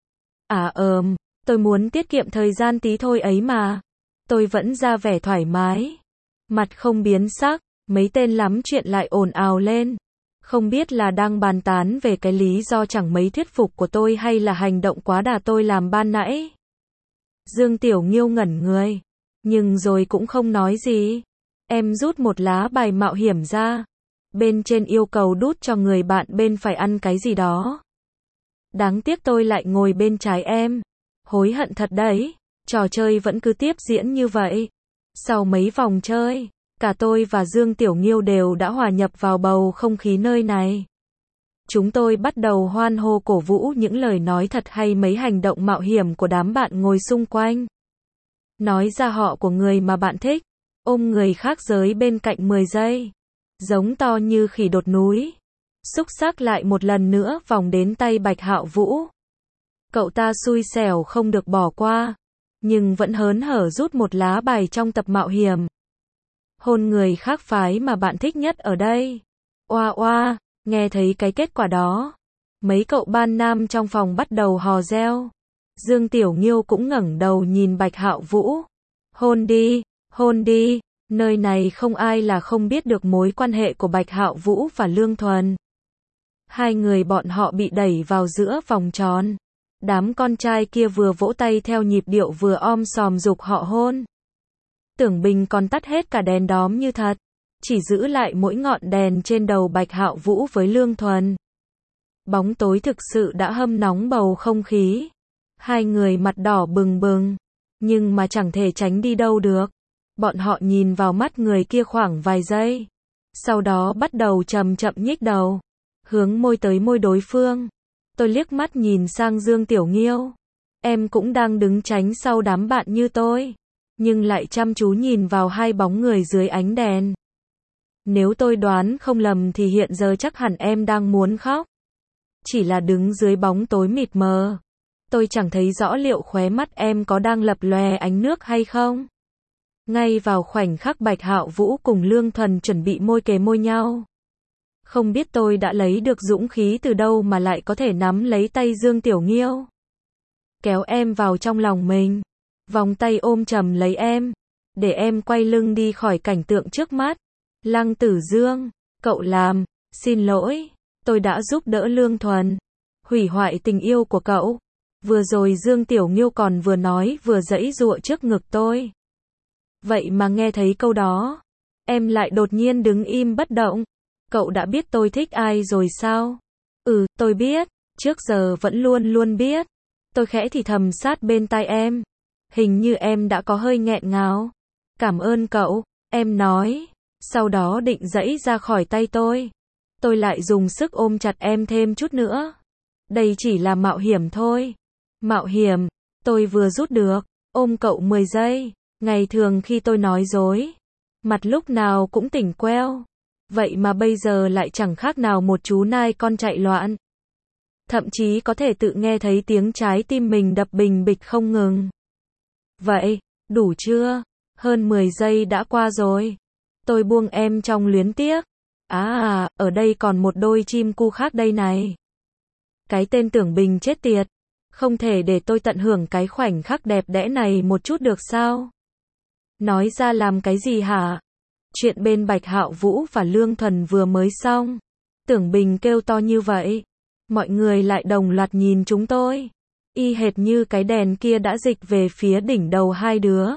Tôi muốn tiết kiệm thời gian tí thôi ấy mà. Tôi vẫn ra vẻ thoải mái. Mặt không biến sắc, mấy tên lắm chuyện lại ồn ào lên. Không biết là đang bàn tán về cái lý do chẳng mấy thuyết phục của tôi hay là hành động quá đà tôi làm ban nãy. Dương Tiểu Nghiêu ngẩn người. Nhưng rồi cũng không nói gì. Em rút một lá bài mạo hiểm ra. Bên trên yêu cầu đút cho người bạn bên phải ăn cái gì đó. Đáng tiếc tôi lại ngồi bên trái em. Hối hận thật đấy. Trò chơi vẫn cứ tiếp diễn như vậy. Sau mấy vòng chơi, cả tôi và Dương Tiểu Nghiêu đều đã hòa nhập vào bầu không khí nơi này. Chúng tôi bắt đầu hoan hô cổ vũ những lời nói thật hay mấy hành động mạo hiểm của đám bạn ngồi xung quanh. Nói ra họ của người mà bạn thích, ôm người khác giới bên cạnh 10 giây. Giống to như khỉ đột núi. Xúc xắc lại một lần nữa vòng đến tay Bạch Hạo Vũ. Cậu ta xui xẻo không được bỏ qua, nhưng vẫn hớn hở rút một lá bài trong tập mạo hiểm. Hôn người khác phái mà bạn thích nhất ở đây. Oa oa, nghe thấy cái kết quả đó. Mấy cậu ban nam trong phòng bắt đầu hò reo. Dương Tiểu Nghiêu cũng ngẩng đầu nhìn Bạch Hạo Vũ. Hôn đi, nơi này không ai là không biết được mối quan hệ của Bạch Hạo Vũ và Lương Thuần. Hai người bọn họ bị đẩy vào giữa vòng tròn. Đám con trai kia vừa vỗ tay theo nhịp điệu vừa om sòm giục họ hôn. Tưởng Bình còn tắt hết cả đèn đóm như thật, chỉ giữ lại mỗi ngọn đèn trên đầu Bạch Hạo Vũ với Lương Thuần. Bóng tối thực sự đã hâm nóng bầu không khí. Hai người mặt đỏ bừng bừng, nhưng mà chẳng thể tránh đi đâu được. Bọn họ nhìn vào mắt người kia khoảng vài giây, sau đó bắt đầu chậm chậm nhích đầu, hướng môi tới môi đối phương. Tôi liếc mắt nhìn sang Dương Tiểu Nghiêu. Em cũng đang đứng tránh sau đám bạn như tôi, nhưng lại chăm chú nhìn vào hai bóng người dưới ánh đèn. Nếu tôi đoán không lầm thì hiện giờ chắc hẳn em đang muốn khóc. Chỉ là đứng dưới bóng tối mịt mờ, tôi chẳng thấy rõ liệu khóe mắt em có đang lập lòe ánh nước hay không. Ngay vào khoảnh khắc Bạch Hạo Vũ cùng Lương Thuần chuẩn bị môi kề môi nhau, Không biết tôi đã lấy được dũng khí từ đâu mà lại có thể nắm lấy tay Dương Tiểu Nghiêu. Kéo em vào trong lòng mình. Vòng tay ôm chầm lấy em. Để em quay lưng đi khỏi cảnh tượng trước mắt. Lăng Tử Dương, cậu làm, xin lỗi, tôi đã giúp đỡ Lương Thuần. Hủy hoại tình yêu của cậu. Vừa rồi Dương Tiểu Nghiêu còn vừa nói vừa giãy giụa trước ngực tôi. Vậy mà nghe thấy câu đó, em lại đột nhiên đứng im bất động. Cậu đã biết tôi thích ai rồi sao? Ừ, tôi biết, trước giờ vẫn luôn luôn biết. Tôi khẽ thì thầm sát bên tai em. Hình như em đã có hơi nghẹn ngào. Cảm ơn cậu, em nói. Sau đó định giãy ra khỏi tay tôi. Tôi lại dùng sức ôm chặt em thêm chút nữa. Đây chỉ là mạo hiểm thôi. Mạo hiểm, tôi vừa rút được. Ôm cậu 10 giây. Ngày thường khi tôi nói dối, mặt lúc nào cũng tỉnh queo. Vậy mà bây giờ lại chẳng khác nào một chú nai con chạy loạn. Thậm chí có thể tự nghe thấy tiếng trái tim mình đập bình bịch không ngừng. Vậy, đủ chưa? Hơn 10 giây đã qua rồi. Tôi buông em trong luyến tiếc. Ở đây còn một đôi chim cu khác đây này. Cái tên Tưởng Bình chết tiệt. Không thể để tôi tận hưởng cái khoảnh khắc đẹp đẽ này một chút được sao? Nói ra làm cái gì hả? Chuyện bên Bạch Hạo Vũ và Lương Thuần vừa mới xong. Tưởng Bình kêu to như vậy. Mọi người lại đồng loạt nhìn chúng tôi. Y hệt như cái đèn kia đã dịch về phía đỉnh đầu hai đứa.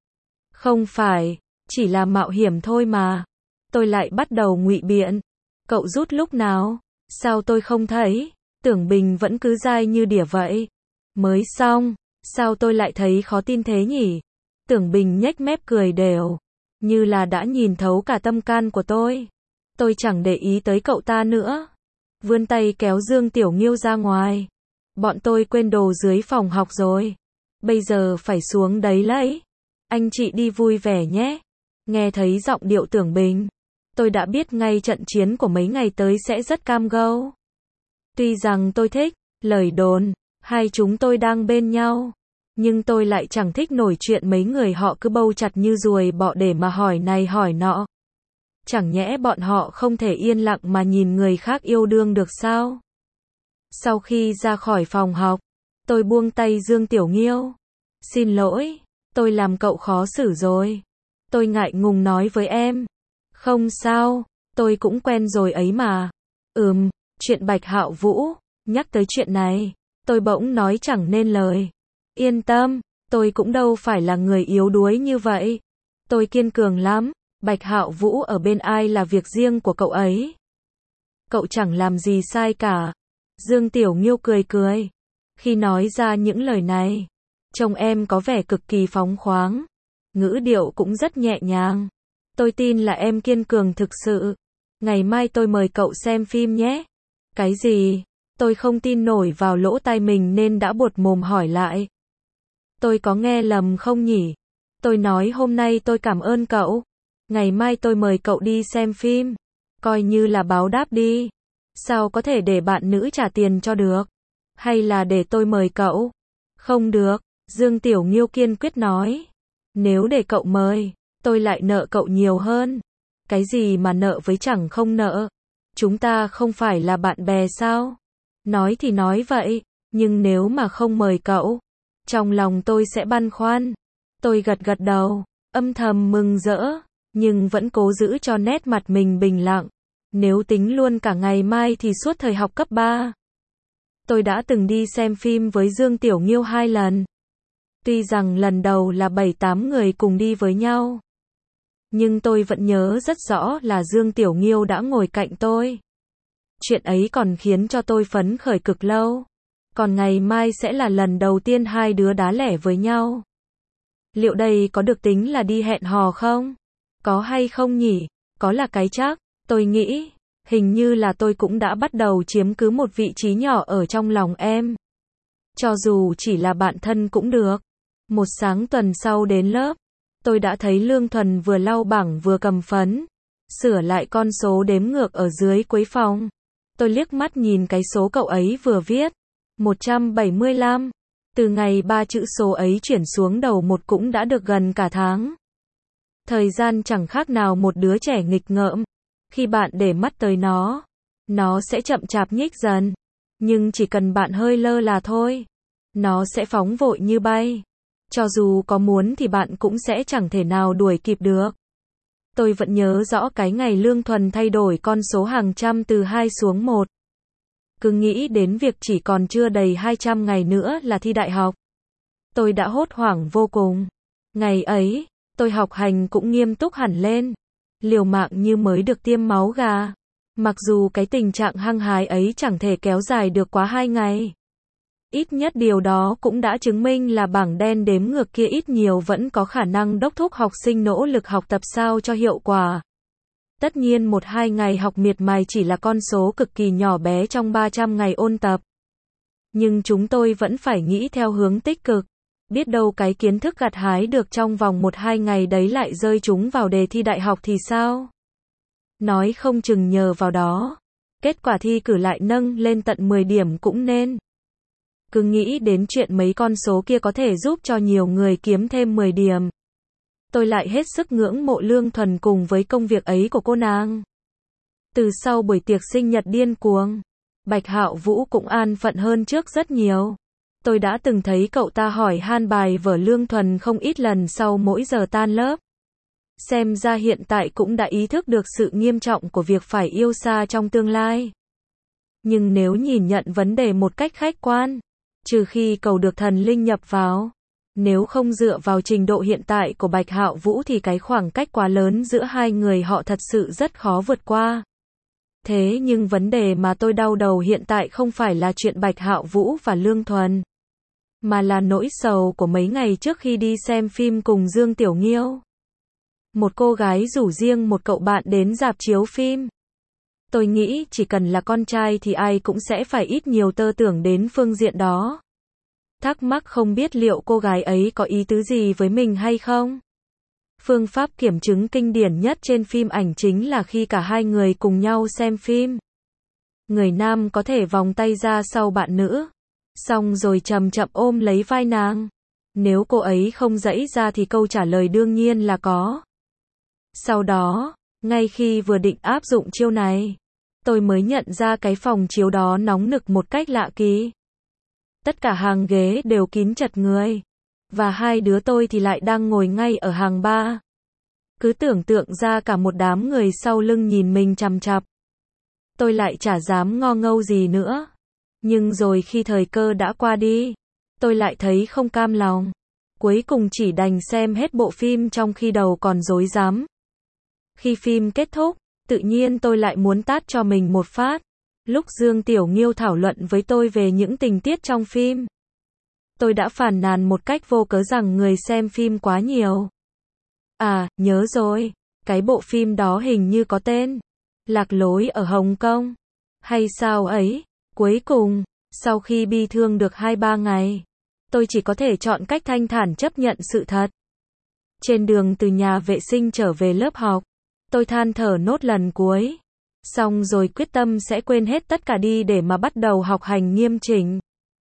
Không phải, chỉ là mạo hiểm thôi mà. Tôi lại bắt đầu ngụy biện. Cậu rút lúc nào? Sao tôi không thấy? Tưởng Bình vẫn cứ dai như đỉa vậy. Mới xong, sao tôi lại thấy khó tin thế nhỉ? Tưởng Bình nhếch mép cười đều, như là đã nhìn thấu cả tâm can của tôi. Tôi chẳng để ý tới cậu ta nữa. Vươn tay kéo Dương Tiểu Nghiêu ra ngoài. Bọn tôi quên đồ dưới phòng học rồi. Bây giờ phải xuống đấy lấy. Anh chị đi vui vẻ nhé. Nghe thấy giọng điệu Tưởng Bình, tôi đã biết ngay trận chiến của mấy ngày tới sẽ rất cam go. Tuy rằng tôi thích lời đồn hai chúng tôi đang bên nhau, nhưng tôi lại chẳng thích nổi chuyện mấy người họ cứ bâu chặt như ruồi bọ để mà hỏi này hỏi nọ. Chẳng nhẽ bọn họ không thể yên lặng mà nhìn người khác yêu đương được sao? Sau khi ra khỏi phòng học, tôi buông tay Dương Tiểu Nghiêu. Xin lỗi, tôi làm cậu khó xử rồi. Tôi ngại ngùng nói với em. Không sao, tôi cũng quen rồi ấy mà. Chuyện Bạch Hạo Vũ, nhắc tới chuyện này, tôi bỗng nói chẳng nên lời. Yên tâm, tôi cũng đâu phải là người yếu đuối như vậy. Tôi kiên cường lắm. Bạch Hạo Vũ ở bên ai là việc riêng của cậu ấy. Cậu chẳng làm gì sai cả. Dương Tiểu Nghiêu cười cười. Khi nói ra những lời này, trông em có vẻ cực kỳ phóng khoáng. Ngữ điệu cũng rất nhẹ nhàng. Tôi tin là em kiên cường thực sự. Ngày mai tôi mời cậu xem phim nhé. Cái gì? Tôi không tin nổi vào lỗ tai mình nên đã buột mồm hỏi lại. Tôi có nghe lầm không nhỉ? Tôi nói hôm nay tôi cảm ơn cậu. Ngày mai tôi mời cậu đi xem phim. Coi như là báo đáp đi. Sao có thể để bạn nữ trả tiền cho được? Hay là để tôi mời cậu? Không được, Dương Tiểu Nghiêu kiên quyết nói. Nếu để cậu mời, tôi lại nợ cậu nhiều hơn. Cái gì mà nợ với chẳng không nợ? Chúng ta không phải là bạn bè sao? Nói thì nói vậy, nhưng nếu mà không mời cậu, trong lòng tôi sẽ băn khoăn. Tôi gật gật đầu, âm thầm mừng rỡ, nhưng vẫn cố giữ cho nét mặt mình bình lặng. Nếu tính luôn cả ngày mai thì suốt thời học cấp 3. Tôi đã từng đi xem phim với Dương Tiểu Nghiêu 2 lần. Tuy rằng lần đầu là 7-8 người cùng đi với nhau, nhưng tôi vẫn nhớ rất rõ là Dương Tiểu Nghiêu đã ngồi cạnh tôi. Chuyện ấy còn khiến cho tôi phấn khởi cực lâu. Còn ngày mai sẽ là lần đầu tiên hai đứa đá lẻ với nhau. Liệu đây có được tính là đi hẹn hò không? Có hay không nhỉ? Có là cái chắc. Tôi nghĩ, hình như là tôi cũng đã bắt đầu chiếm cứ một vị trí nhỏ ở trong lòng em. Cho dù chỉ là bạn thân cũng được. Một sáng tuần sau đến lớp, tôi đã thấy Lương Thuần vừa lau bảng vừa cầm phấn, sửa lại con số đếm ngược ở dưới cuối phòng. Tôi liếc mắt nhìn cái số cậu ấy vừa viết, 175. Từ ngày 3 chữ số ấy chuyển xuống đầu một cũng đã được gần cả tháng. Thời gian chẳng khác nào một đứa trẻ nghịch ngợm. Khi bạn để mắt tới nó sẽ chậm chạp nhích dần. Nhưng chỉ cần bạn hơi lơ là thôi, nó sẽ phóng vội như bay. Cho dù có muốn thì bạn cũng sẽ chẳng thể nào đuổi kịp được. Tôi vẫn nhớ rõ cái ngày Lương Thuần thay đổi con số hàng trăm từ 2 xuống 1. Cứ nghĩ đến việc chỉ còn chưa đầy 200 ngày nữa là thi đại học. Tôi đã hốt hoảng vô cùng. Ngày ấy, tôi học hành cũng nghiêm túc hẳn lên. Liều mạng như mới được tiêm máu gà. Mặc dù cái tình trạng hăng hái ấy chẳng thể kéo dài được quá 2 ngày. Ít nhất điều đó cũng đã chứng minh là bảng đen đếm ngược kia ít nhiều vẫn có khả năng đốc thúc học sinh nỗ lực học tập sao cho hiệu quả. Tất nhiên 1-2 ngày học miệt mài chỉ là con số cực kỳ nhỏ bé trong 300 ngày ôn tập. Nhưng chúng tôi vẫn phải nghĩ theo hướng tích cực. Biết đâu cái kiến thức gặt hái được trong vòng 1-2 ngày đấy lại rơi chúng vào đề thi đại học thì sao? Nói không chừng nhờ vào đó, kết quả thi cử lại nâng lên tận 10 điểm cũng nên. Cứ nghĩ đến chuyện mấy con số kia có thể giúp cho nhiều người kiếm thêm 10 điểm. Tôi lại hết sức ngưỡng mộ Lương Thuần cùng với công việc ấy của cô nàng. Từ sau buổi tiệc sinh nhật điên cuồng, Bạch Hạo Vũ cũng an phận hơn trước rất nhiều. Tôi đã từng thấy cậu ta hỏi han bài vở Lương Thuần không ít lần sau mỗi giờ tan lớp. Xem ra hiện tại cũng đã ý thức được sự nghiêm trọng của việc phải yêu xa trong tương lai. Nhưng nếu nhìn nhận vấn đề một cách khách quan, trừ khi cầu được thần linh nhập vào, nếu không dựa vào trình độ hiện tại của Bạch Hạo Vũ thì cái khoảng cách quá lớn giữa hai người họ thật sự rất khó vượt qua. Thế nhưng vấn đề mà tôi đau đầu hiện tại không phải là chuyện Bạch Hạo Vũ và Lương Thuần, mà là nỗi sầu của mấy ngày trước khi đi xem phim cùng Dương Tiểu Nghiêu. Một cô gái rủ riêng một cậu bạn đến rạp chiếu phim. Tôi nghĩ chỉ cần là con trai thì ai cũng sẽ phải ít nhiều tơ tưởng đến phương diện đó. Thắc mắc không biết liệu cô gái ấy có ý tứ gì với mình hay không? Phương pháp kiểm chứng kinh điển nhất trên phim ảnh chính là khi cả hai người cùng nhau xem phim. Người nam có thể vòng tay ra sau bạn nữ, xong rồi chậm chậm ôm lấy vai nàng. Nếu cô ấy không giãy ra thì câu trả lời đương nhiên là có. Sau đó, ngay khi vừa định áp dụng chiêu này, tôi mới nhận ra cái phòng chiếu đó nóng nực một cách lạ kỳ. Tất cả hàng ghế đều kín chật người. Và hai đứa tôi thì lại đang ngồi ngay ở hàng 3. Cứ tưởng tượng ra cả một đám người sau lưng nhìn mình chằm chằm. Tôi lại chả dám ngo ngâu gì nữa. Nhưng rồi khi thời cơ đã qua đi, tôi lại thấy không cam lòng. Cuối cùng chỉ đành xem hết bộ phim trong khi đầu còn rối rắm. Khi phim kết thúc, tự nhiên tôi lại muốn tát cho mình một phát. Lúc Dương Tiểu Nghiêu thảo luận với tôi về những tình tiết trong phim, tôi đã phàn nàn một cách vô cớ rằng người xem phim quá nhiều. À, nhớ rồi, cái bộ phim đó hình như có tên Lạc Lối ở Hồng Kông hay sao ấy. Cuối cùng, sau khi bi thương được 2-3 ngày, tôi chỉ có thể chọn cách thanh thản chấp nhận sự thật. Trên đường từ nhà vệ sinh trở về lớp học, tôi than thở nốt lần cuối. Xong rồi quyết tâm sẽ quên hết tất cả đi để mà bắt đầu học hành nghiêm chỉnh.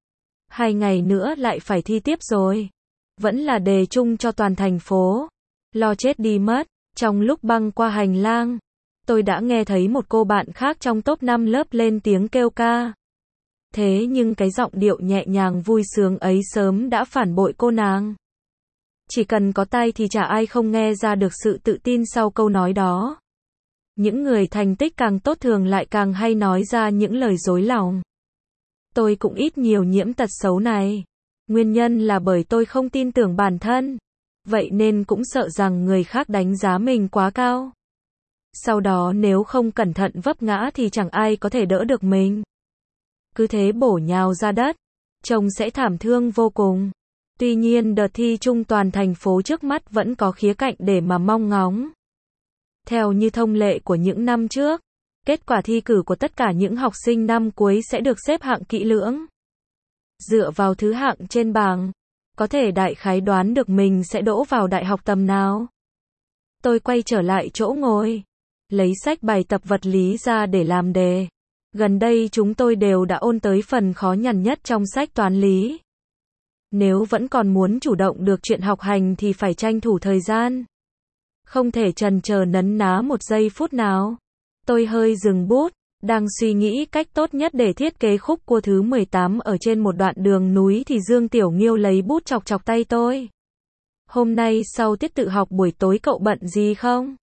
2 ngày nữa lại phải thi tiếp rồi. Vẫn là đề chung cho toàn thành phố. Lo chết đi mất. Trong lúc băng qua hành lang, tôi đã nghe thấy một cô bạn khác trong top 5 lớp lên tiếng kêu ca. Thế nhưng cái giọng điệu nhẹ nhàng vui sướng ấy sớm đã phản bội cô nàng. Chỉ cần có tai thì chả ai không nghe ra được sự tự tin sau câu nói đó. Những người thành tích càng tốt thường lại càng hay nói ra những lời dối lòng. Tôi cũng ít nhiều nhiễm tật xấu này. Nguyên nhân là bởi tôi không tin tưởng bản thân. Vậy nên cũng sợ rằng người khác đánh giá mình quá cao. Sau đó nếu không cẩn thận vấp ngã thì chẳng ai có thể đỡ được mình. Cứ thế bổ nhào ra đất. Trông sẽ thảm thương vô cùng. Tuy nhiên đợt thi chung toàn thành phố trước mắt vẫn có khía cạnh để mà mong ngóng. Theo như thông lệ của những năm trước, kết quả thi cử của tất cả những học sinh năm cuối sẽ được xếp hạng kỹ lưỡng. Dựa vào thứ hạng trên bảng, có thể đại khái đoán được mình sẽ đỗ vào đại học tầm nào. Tôi quay trở lại chỗ ngồi, lấy sách bài tập vật lý ra để làm đề. Gần đây chúng tôi đều đã ôn tới phần khó nhằn nhất trong sách toán lý. Nếu vẫn còn muốn chủ động được chuyện học hành thì phải tranh thủ thời gian. Không thể chần chờ nấn ná một giây phút nào. Tôi hơi dừng bút, đang suy nghĩ cách tốt nhất để thiết kế khúc cua thứ 18 ở trên một đoạn đường núi thì Dương Tiểu Nghiêu lấy bút chọc chọc tay tôi. Hôm nay sau tiết tự học buổi tối cậu bận gì không?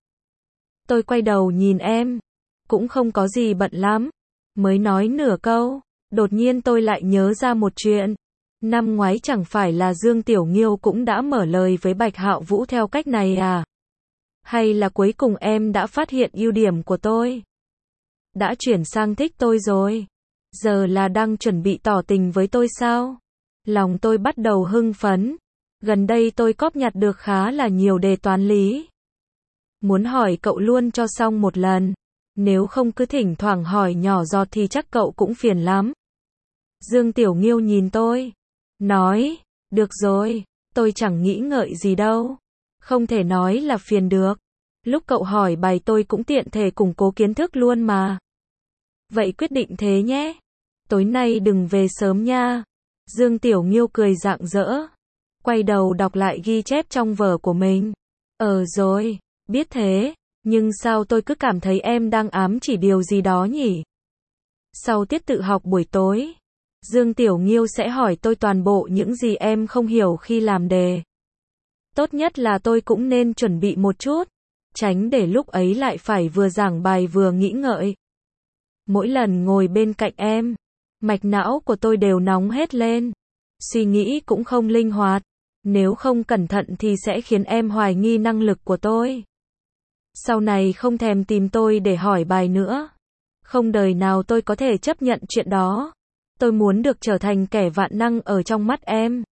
Tôi quay đầu nhìn em. Cũng không có gì bận lắm. Mới nói nửa câu, đột nhiên tôi lại nhớ ra một chuyện. Năm ngoái chẳng phải là Dương Tiểu Nghiêu cũng đã mở lời với Bạch Hạo Vũ theo cách này à? Hay là cuối cùng em đã phát hiện ưu điểm của tôi? Đã chuyển sang thích tôi rồi? Giờ là đang chuẩn bị tỏ tình với tôi sao? Lòng tôi bắt đầu hưng phấn. Gần đây tôi cóp nhặt được khá là nhiều đề toán lý. Muốn hỏi cậu luôn cho xong một lần. Nếu không cứ thỉnh thoảng hỏi nhỏ giọt thì chắc cậu cũng phiền lắm. Dương Tiểu Nghiêu nhìn tôi. Nói, được rồi, tôi chẳng nghĩ ngợi gì đâu. Không thể nói là phiền được. Lúc cậu hỏi bài tôi cũng tiện thể củng cố kiến thức luôn mà. Vậy quyết định thế nhé. Tối nay đừng về sớm nha. Dương Tiểu Nghiêu cười rạng rỡ. Quay đầu đọc lại ghi chép trong vở của mình. Rồi, biết thế. Nhưng sao tôi cứ cảm thấy em đang ám chỉ điều gì đó nhỉ? Sau tiết tự học buổi tối, Dương Tiểu Nghiêu sẽ hỏi tôi toàn bộ những gì em không hiểu khi làm đề. Tốt nhất là tôi cũng nên chuẩn bị một chút, tránh để lúc ấy lại phải vừa giảng bài vừa nghĩ ngợi. Mỗi lần ngồi bên cạnh em, mạch não của tôi đều nóng hết lên. Suy nghĩ cũng không linh hoạt. Nếu không cẩn thận thì sẽ khiến em hoài nghi năng lực của tôi. Sau này không thèm tìm tôi để hỏi bài nữa. Không đời nào tôi có thể chấp nhận chuyện đó. Tôi muốn được trở thành kẻ vạn năng ở trong mắt em.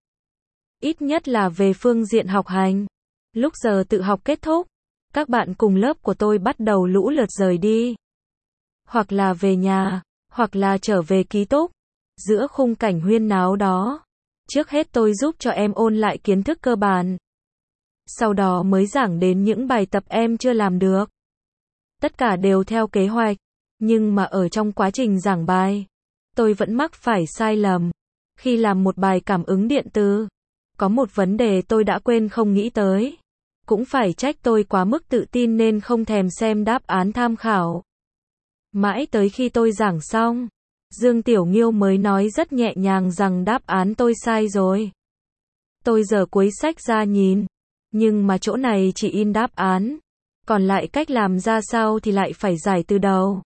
Ít nhất là về phương diện học hành. Lúc giờ tự học kết thúc, các bạn cùng lớp của tôi bắt đầu lũ lượt rời đi. Hoặc là về nhà, hoặc là trở về ký túc. Giữa khung cảnh huyên náo đó, trước hết tôi giúp cho em ôn lại kiến thức cơ bản. Sau đó mới giảng đến những bài tập em chưa làm được. Tất cả đều theo kế hoạch, nhưng mà ở trong quá trình giảng bài, tôi vẫn mắc phải sai lầm. Khi làm một bài cảm ứng điện từ, có một vấn đề tôi đã quên không nghĩ tới. Cũng phải trách tôi quá mức tự tin nên không thèm xem đáp án tham khảo. Mãi tới khi tôi giảng xong, Dương Tiểu Nghiêu mới nói rất nhẹ nhàng rằng đáp án tôi sai rồi. Tôi giở cuối sách ra nhìn, nhưng mà chỗ này chỉ in đáp án, còn lại cách làm ra sao thì lại phải giải từ đầu.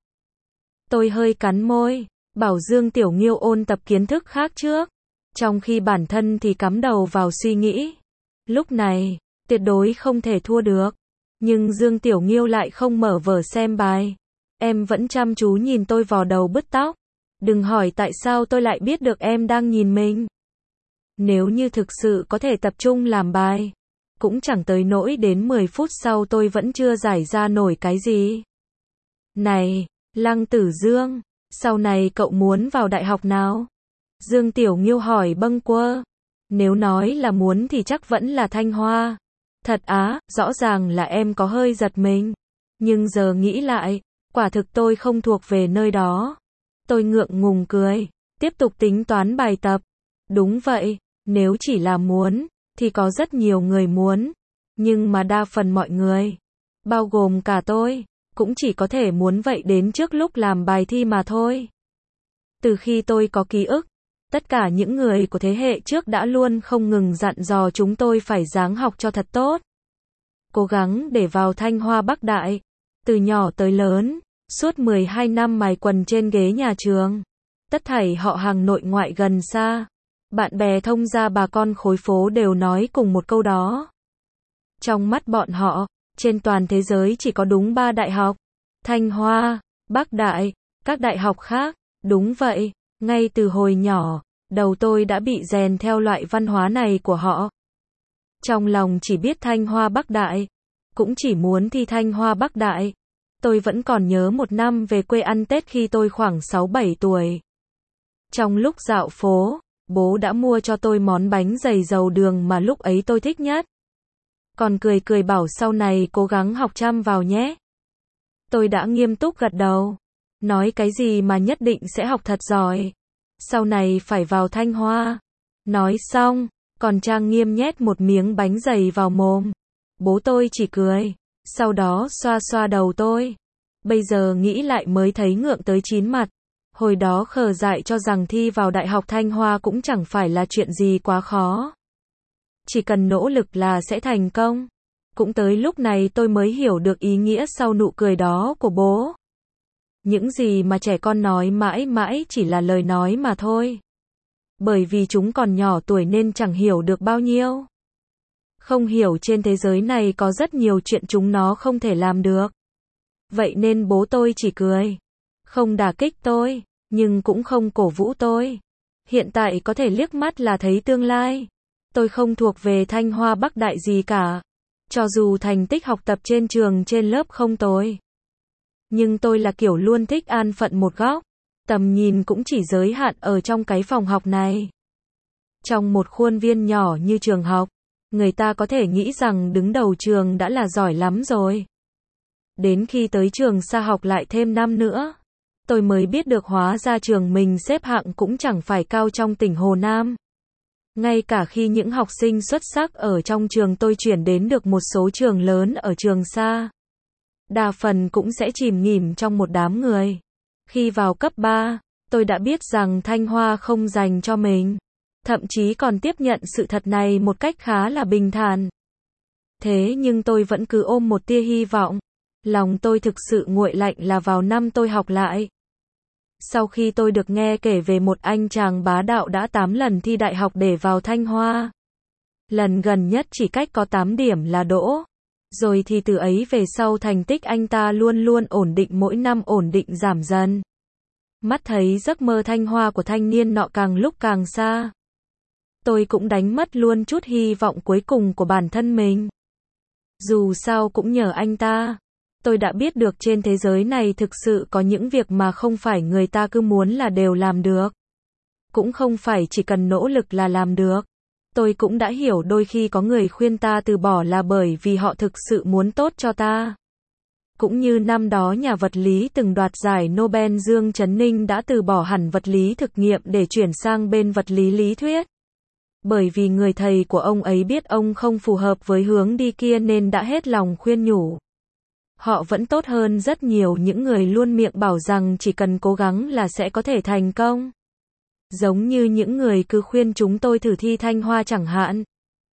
Tôi hơi cắn môi, bảo Dương Tiểu Nghiêu ôn tập kiến thức khác trước, trong khi bản thân thì cắm đầu vào suy nghĩ. Lúc này, tuyệt đối không thể thua được, nhưng Dương Tiểu Nghiêu lại không mở vở xem bài. Em vẫn chăm chú nhìn tôi vò đầu bứt tóc. Đừng hỏi tại sao tôi lại biết được em đang nhìn mình. Nếu như thực sự có thể tập trung làm bài, cũng chẳng tới nỗi đến 10 phút sau tôi vẫn chưa giải ra nổi cái gì. Này, Lăng Tử Dương, sau này cậu muốn vào đại học nào? Dương Tiểu Nghiêu hỏi bâng quơ. Nếu nói là muốn thì chắc vẫn là Thanh Hoa. Thật á, rõ ràng là em có hơi giật mình. Nhưng giờ nghĩ lại, quả thực tôi không thuộc về nơi đó. Tôi ngượng ngùng cười, tiếp tục tính toán bài tập. Đúng vậy, nếu chỉ là muốn, thì có rất nhiều người muốn. Nhưng mà đa phần mọi người, bao gồm cả tôi, cũng chỉ có thể muốn vậy đến trước lúc làm bài thi mà thôi. Từ khi tôi có ký ức, tất cả những người của thế hệ trước đã luôn không ngừng dặn dò chúng tôi phải ráng học cho thật tốt. Cố gắng để vào Thanh Hoa Bắc Đại. Từ nhỏ tới lớn, suốt 12 năm mài quần trên ghế nhà trường. Tất thảy họ hàng nội ngoại gần xa, bạn bè thông gia bà con khối phố đều nói cùng một câu đó. Trong mắt bọn họ, trên toàn thế giới chỉ có đúng 3 đại học. Thanh Hoa, Bắc Đại, các đại học khác. Đúng vậy, ngay từ hồi nhỏ, đầu tôi đã bị rèn theo loại văn hóa này của họ. Trong lòng chỉ biết Thanh Hoa Bắc Đại, cũng chỉ muốn thi Thanh Hoa Bắc Đại. Tôi vẫn còn nhớ một năm về quê ăn Tết khi tôi khoảng 6-7 tuổi. Trong lúc dạo phố, bố đã mua cho tôi món bánh dày dầu đường mà lúc ấy tôi thích nhất. Còn cười cười bảo sau này cố gắng học chăm vào nhé. Tôi đã nghiêm túc gật đầu. Nói cái gì mà nhất định sẽ học thật giỏi. Sau này phải vào Thanh Hoa. Nói xong, còn trang nghiêm nhét một miếng bánh dày vào mồm. Bố tôi chỉ cười, sau đó xoa xoa đầu tôi. Bây giờ nghĩ lại mới thấy ngượng tới chín mặt. Hồi đó khờ dại cho rằng thi vào Đại học Thanh Hoa cũng chẳng phải là chuyện gì quá khó. Chỉ cần nỗ lực là sẽ thành công. Cũng tới lúc này tôi mới hiểu được ý nghĩa sau nụ cười đó của bố. Những gì mà trẻ con nói mãi mãi chỉ là lời nói mà thôi. Bởi vì chúng còn nhỏ tuổi nên chẳng hiểu được bao nhiêu. Không hiểu trên thế giới này có rất nhiều chuyện chúng nó không thể làm được. Vậy nên bố tôi chỉ cười. Không đả kích tôi, nhưng cũng không cổ vũ tôi. Hiện tại có thể liếc mắt là thấy tương lai. Tôi không thuộc về Thanh Hoa Bắc Đại gì cả. Cho dù thành tích học tập trên trường trên lớp không tồi. Nhưng tôi là kiểu luôn thích an phận một góc. Tầm nhìn cũng chỉ giới hạn ở trong cái phòng học này. Trong một khuôn viên nhỏ như trường học, người ta có thể nghĩ rằng đứng đầu trường đã là giỏi lắm rồi. Đến khi tới trường xa học lại thêm năm nữa, tôi mới biết được hóa ra trường mình xếp hạng cũng chẳng phải cao trong tỉnh Hồ Nam. Ngay cả khi những học sinh xuất sắc ở trong trường tôi chuyển đến được một số trường lớn ở trường xa, đa phần cũng sẽ chìm nghỉm trong một đám người. Khi vào cấp 3, tôi đã biết rằng Thanh Hoa không dành cho mình. Thậm chí còn tiếp nhận sự thật này một cách khá là bình thản. Thế nhưng tôi vẫn cứ ôm một tia hy vọng. Lòng tôi thực sự nguội lạnh là vào năm tôi học lại. Sau khi tôi được nghe kể về một anh chàng bá đạo đã 8 lần thi đại học để vào Thanh Hoa. Lần gần nhất chỉ cách có 8 điểm là đỗ. Rồi thì từ ấy về sau thành tích anh ta luôn luôn ổn định, mỗi năm ổn định giảm dần. Mắt thấy giấc mơ Thanh Hoa của thanh niên nọ càng lúc càng xa. Tôi cũng đánh mất luôn chút hy vọng cuối cùng của bản thân mình. Dù sao cũng nhờ anh ta, tôi đã biết được trên thế giới này thực sự có những việc mà không phải người ta cứ muốn là đều làm được. Cũng không phải chỉ cần nỗ lực là làm được. Tôi cũng đã hiểu đôi khi có người khuyên ta từ bỏ là bởi vì họ thực sự muốn tốt cho ta. Cũng như năm đó nhà vật lý từng đoạt giải Nobel Dương Chấn Ninh đã từ bỏ hẳn vật lý thực nghiệm để chuyển sang bên vật lý lý thuyết. Bởi vì người thầy của ông ấy biết ông không phù hợp với hướng đi kia nên đã hết lòng khuyên nhủ. Họ vẫn tốt hơn rất nhiều những người luôn miệng bảo rằng chỉ cần cố gắng là sẽ có thể thành công. Giống như những người cứ khuyên chúng tôi thử thi Thanh Hoa chẳng hạn.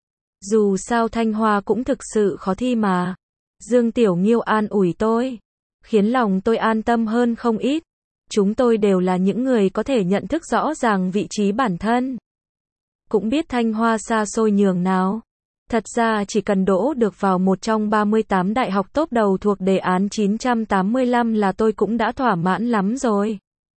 Dù sao Thanh Hoa cũng thực sự khó thi mà. Dương Tiểu Nghiêu an ủi tôi, khiến lòng tôi an tâm hơn không ít. Chúng tôi đều là những người có thể nhận thức rõ ràng vị trí bản thân. Cũng biết Thanh Hoa xa xôi nhường nào. Thật ra chỉ cần đỗ được vào một trong 38 đại học top đầu thuộc đề án 985 là tôi cũng đã thỏa mãn lắm rồi.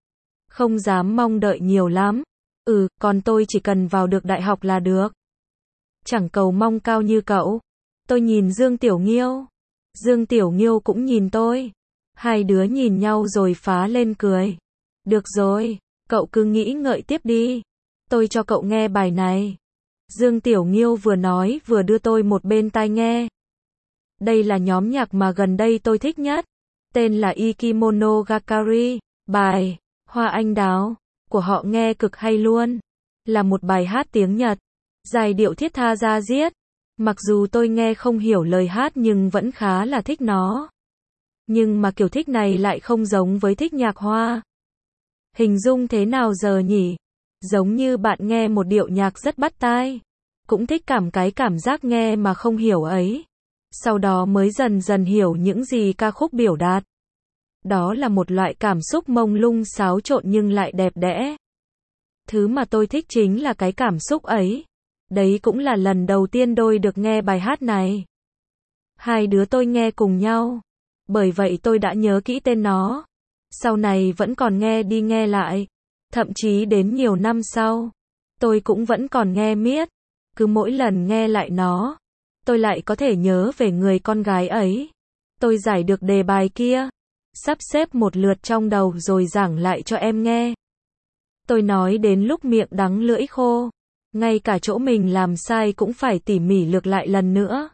Không dám mong đợi nhiều lắm. Còn tôi chỉ cần vào được đại học là được. Chẳng cầu mong cao như cậu. Tôi nhìn Dương Tiểu Nghiêu. Dương Tiểu Nghiêu cũng nhìn tôi. Hai đứa nhìn nhau rồi phá lên cười. Được rồi, cậu cứ nghĩ ngợi tiếp đi. Tôi cho cậu nghe bài này. Dương Tiểu Nghiêu vừa nói vừa đưa tôi một bên tai nghe. Đây là nhóm nhạc mà gần đây tôi thích nhất. Tên là Ikimonogatari. Bài Hoa Anh Đào của họ nghe cực hay luôn. Là một bài hát tiếng Nhật. Giai điệu thiết tha da diết. Mặc dù tôi nghe không hiểu lời hát nhưng vẫn khá là thích nó. Nhưng mà kiểu thích này lại không giống với thích nhạc Hoa. Hình dung thế nào giờ nhỉ? Giống như bạn nghe một điệu nhạc rất bắt tai. Cũng thích cái cảm giác nghe mà không hiểu ấy. Sau đó mới dần dần hiểu những gì ca khúc biểu đạt. Đó là một loại cảm xúc mông lung xáo trộn nhưng lại đẹp đẽ. Thứ mà tôi thích chính là cái cảm xúc ấy. Đấy cũng là lần đầu tiên tôi được nghe bài hát này. Hai đứa tôi nghe cùng nhau. Bởi vậy tôi đã nhớ kỹ tên nó. Sau này vẫn còn nghe đi nghe lại. Thậm chí đến nhiều năm sau, tôi cũng vẫn còn nghe miết. Cứ mỗi lần nghe lại nó, tôi lại có thể nhớ về người con gái ấy. Tôi giải được đề bài kia. Sắp xếp một lượt trong đầu rồi giảng lại cho em nghe. Tôi nói đến lúc miệng đắng lưỡi khô. Ngay cả chỗ mình làm sai cũng phải tỉ mỉ lược lại lần nữa.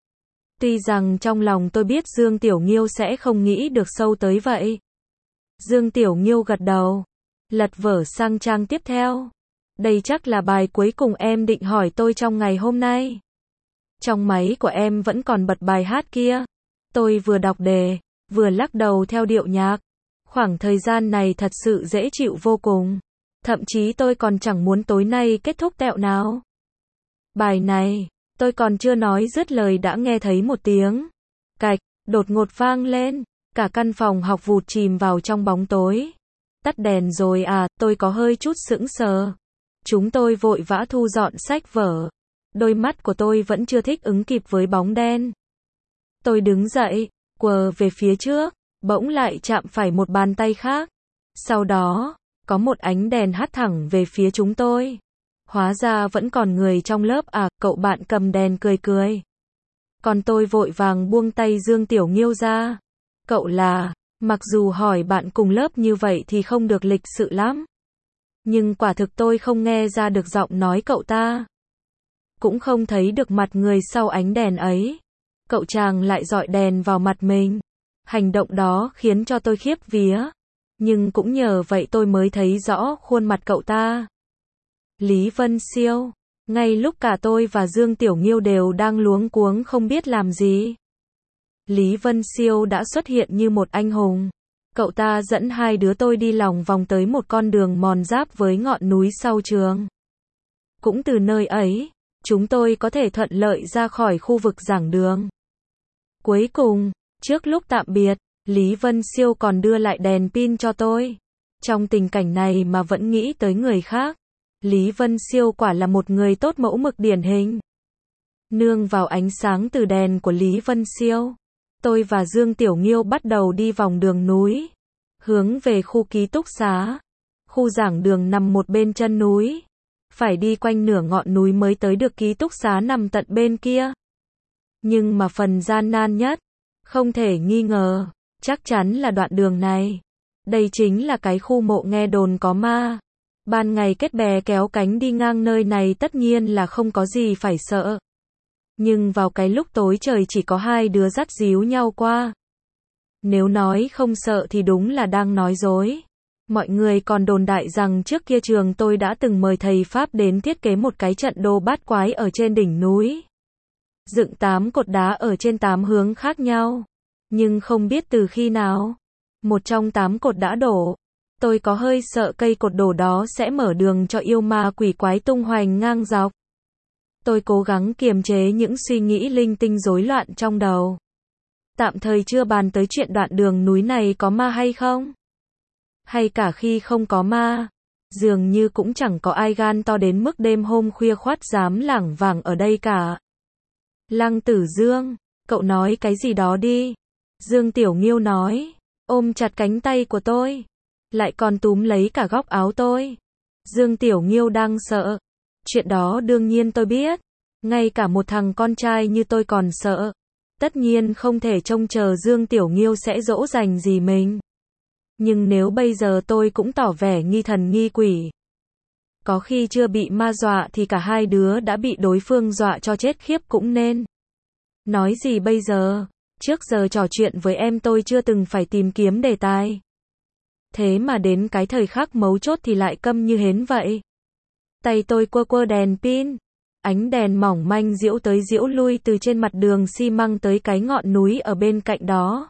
Tuy rằng trong lòng tôi biết Dương Tiểu Nghiêu sẽ không nghĩ được sâu tới vậy. Dương Tiểu Nghiêu gật đầu. Lật vở sang trang tiếp theo. Đây chắc là bài cuối cùng em định hỏi tôi trong ngày hôm nay. Trong máy của em vẫn còn bật bài hát kia. Tôi vừa đọc đề, vừa lắc đầu theo điệu nhạc. Khoảng thời gian này thật sự dễ chịu vô cùng. Thậm chí tôi còn chẳng muốn tối nay kết thúc tẹo nào. Bài này, tôi còn chưa nói dứt lời đã nghe thấy một tiếng cạch, đột ngột vang lên. Cả căn phòng học vụt chìm vào trong bóng tối. Tắt đèn rồi à, tôi có hơi chút sững sờ. Chúng tôi vội vã thu dọn sách vở. Đôi mắt của tôi vẫn chưa thích ứng kịp với bóng đen. Tôi đứng dậy, quờ về phía trước, bỗng lại chạm phải một bàn tay khác. Sau đó, có một ánh đèn hắt thẳng về phía chúng tôi. Hóa ra vẫn còn người trong lớp à, cậu bạn cầm đèn cười cười. Còn tôi vội vàng buông tay Dương Tiểu Nghiêu ra. Cậu là, mặc dù hỏi bạn cùng lớp như vậy thì không được lịch sự lắm. Nhưng quả thực tôi không nghe ra được giọng nói cậu ta. Cũng không thấy được mặt người sau ánh đèn ấy. Cậu chàng lại dọi đèn vào mặt mình. Hành động đó khiến cho tôi khiếp vía. Nhưng cũng nhờ vậy tôi mới thấy rõ khuôn mặt cậu ta. Lý Vân Siêu. Ngay lúc cả tôi và Dương Tiểu Nghiêu đều đang luống cuống không biết làm gì. Lý Vân Siêu đã xuất hiện như một anh hùng. Cậu ta dẫn hai đứa tôi đi lòng vòng tới một con đường mòn giáp với ngọn núi sau trường. Cũng từ nơi ấy, chúng tôi có thể thuận lợi ra khỏi khu vực giảng đường. Cuối cùng, trước lúc tạm biệt, Lý Vân Siêu còn đưa lại đèn pin cho tôi. Trong tình cảnh này mà vẫn nghĩ tới người khác. Lý Vân Siêu quả là một người tốt mẫu mực điển hình. Nương vào ánh sáng từ đèn của Lý Vân Siêu, tôi và Dương Tiểu Nghiêu bắt đầu đi vòng đường núi, hướng về khu ký túc xá. Khu giảng đường nằm một bên chân núi, phải đi quanh nửa ngọn núi mới tới được ký túc xá nằm tận bên kia. Nhưng mà phần gian nan nhất, không thể nghi ngờ, chắc chắn là đoạn đường này. Đây chính là cái khu mộ nghe đồn có ma. Ban ngày kết bè kéo cánh đi ngang nơi này tất nhiên là không có gì phải sợ. Nhưng vào cái lúc tối trời chỉ có hai đứa dắt díu nhau qua. Nếu nói không sợ thì đúng là đang nói dối. Mọi người còn đồn đại rằng trước kia trường tôi đã từng mời thầy Pháp đến thiết kế một cái trận đồ bát quái ở trên đỉnh núi. Dựng 8 cột đá ở trên 8 hướng khác nhau. Nhưng không biết từ khi nào, một trong 8 cột đã đổ. Tôi có hơi sợ cây cột đổ đó sẽ mở đường cho yêu ma quỷ quái tung hoành ngang dọc. Tôi cố gắng kiềm chế những suy nghĩ linh tinh rối loạn trong đầu. Tạm thời chưa bàn tới chuyện đoạn đường núi này có ma hay không. Hay cả khi không có ma, dường như cũng chẳng có ai gan to đến mức đêm hôm khuya khoắt dám lảng vảng ở đây cả. Lăng Tử Dương, cậu nói cái gì đó đi. Dương Tiểu Nghiêu nói, ôm chặt cánh tay của tôi, lại còn túm lấy cả góc áo tôi. Dương Tiểu Nghiêu đang sợ. Chuyện đó đương nhiên tôi biết. Ngay cả một thằng con trai như tôi còn sợ. Tất nhiên không thể trông chờ Dương Tiểu Nghiêu sẽ dỗ dành gì mình. Nhưng nếu bây giờ tôi cũng tỏ vẻ nghi thần nghi quỷ, có khi chưa bị ma dọa thì cả hai đứa đã bị đối phương dọa cho chết khiếp cũng nên. Nói gì bây giờ? Trước giờ trò chuyện với em tôi chưa từng phải tìm kiếm đề tài. Thế mà đến cái thời khắc mấu chốt thì lại câm như hến vậy. Tay tôi quơ quơ đèn pin. Ánh đèn mỏng manh diễu tới diễu lui từ trên mặt đường xi măng tới cái ngọn núi ở bên cạnh đó.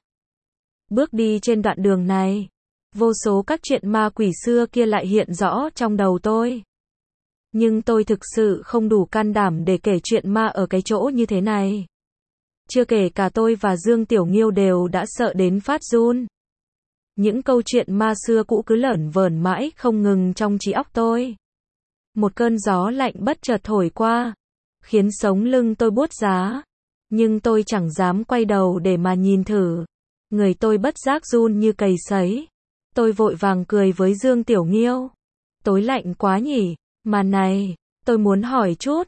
Bước đi trên đoạn đường này, vô số các chuyện ma quỷ xưa kia lại hiện rõ trong đầu tôi. Nhưng tôi thực sự không đủ can đảm để kể chuyện ma ở cái chỗ như thế này. Chưa kể cả tôi và Dương Tiểu Nghiêu đều đã sợ đến phát run. Những câu chuyện ma xưa cũ cứ lởn vởn mãi không ngừng trong trí óc tôi. Một cơn gió lạnh bất chợt thổi qua, khiến sống lưng tôi buốt giá. Nhưng tôi chẳng dám quay đầu để mà nhìn thử. Người tôi bất giác run như cầy sấy. Tôi vội vàng cười với Dương Tiểu Nghiêu. Tối lạnh quá nhỉ, mà này, tôi muốn hỏi chút.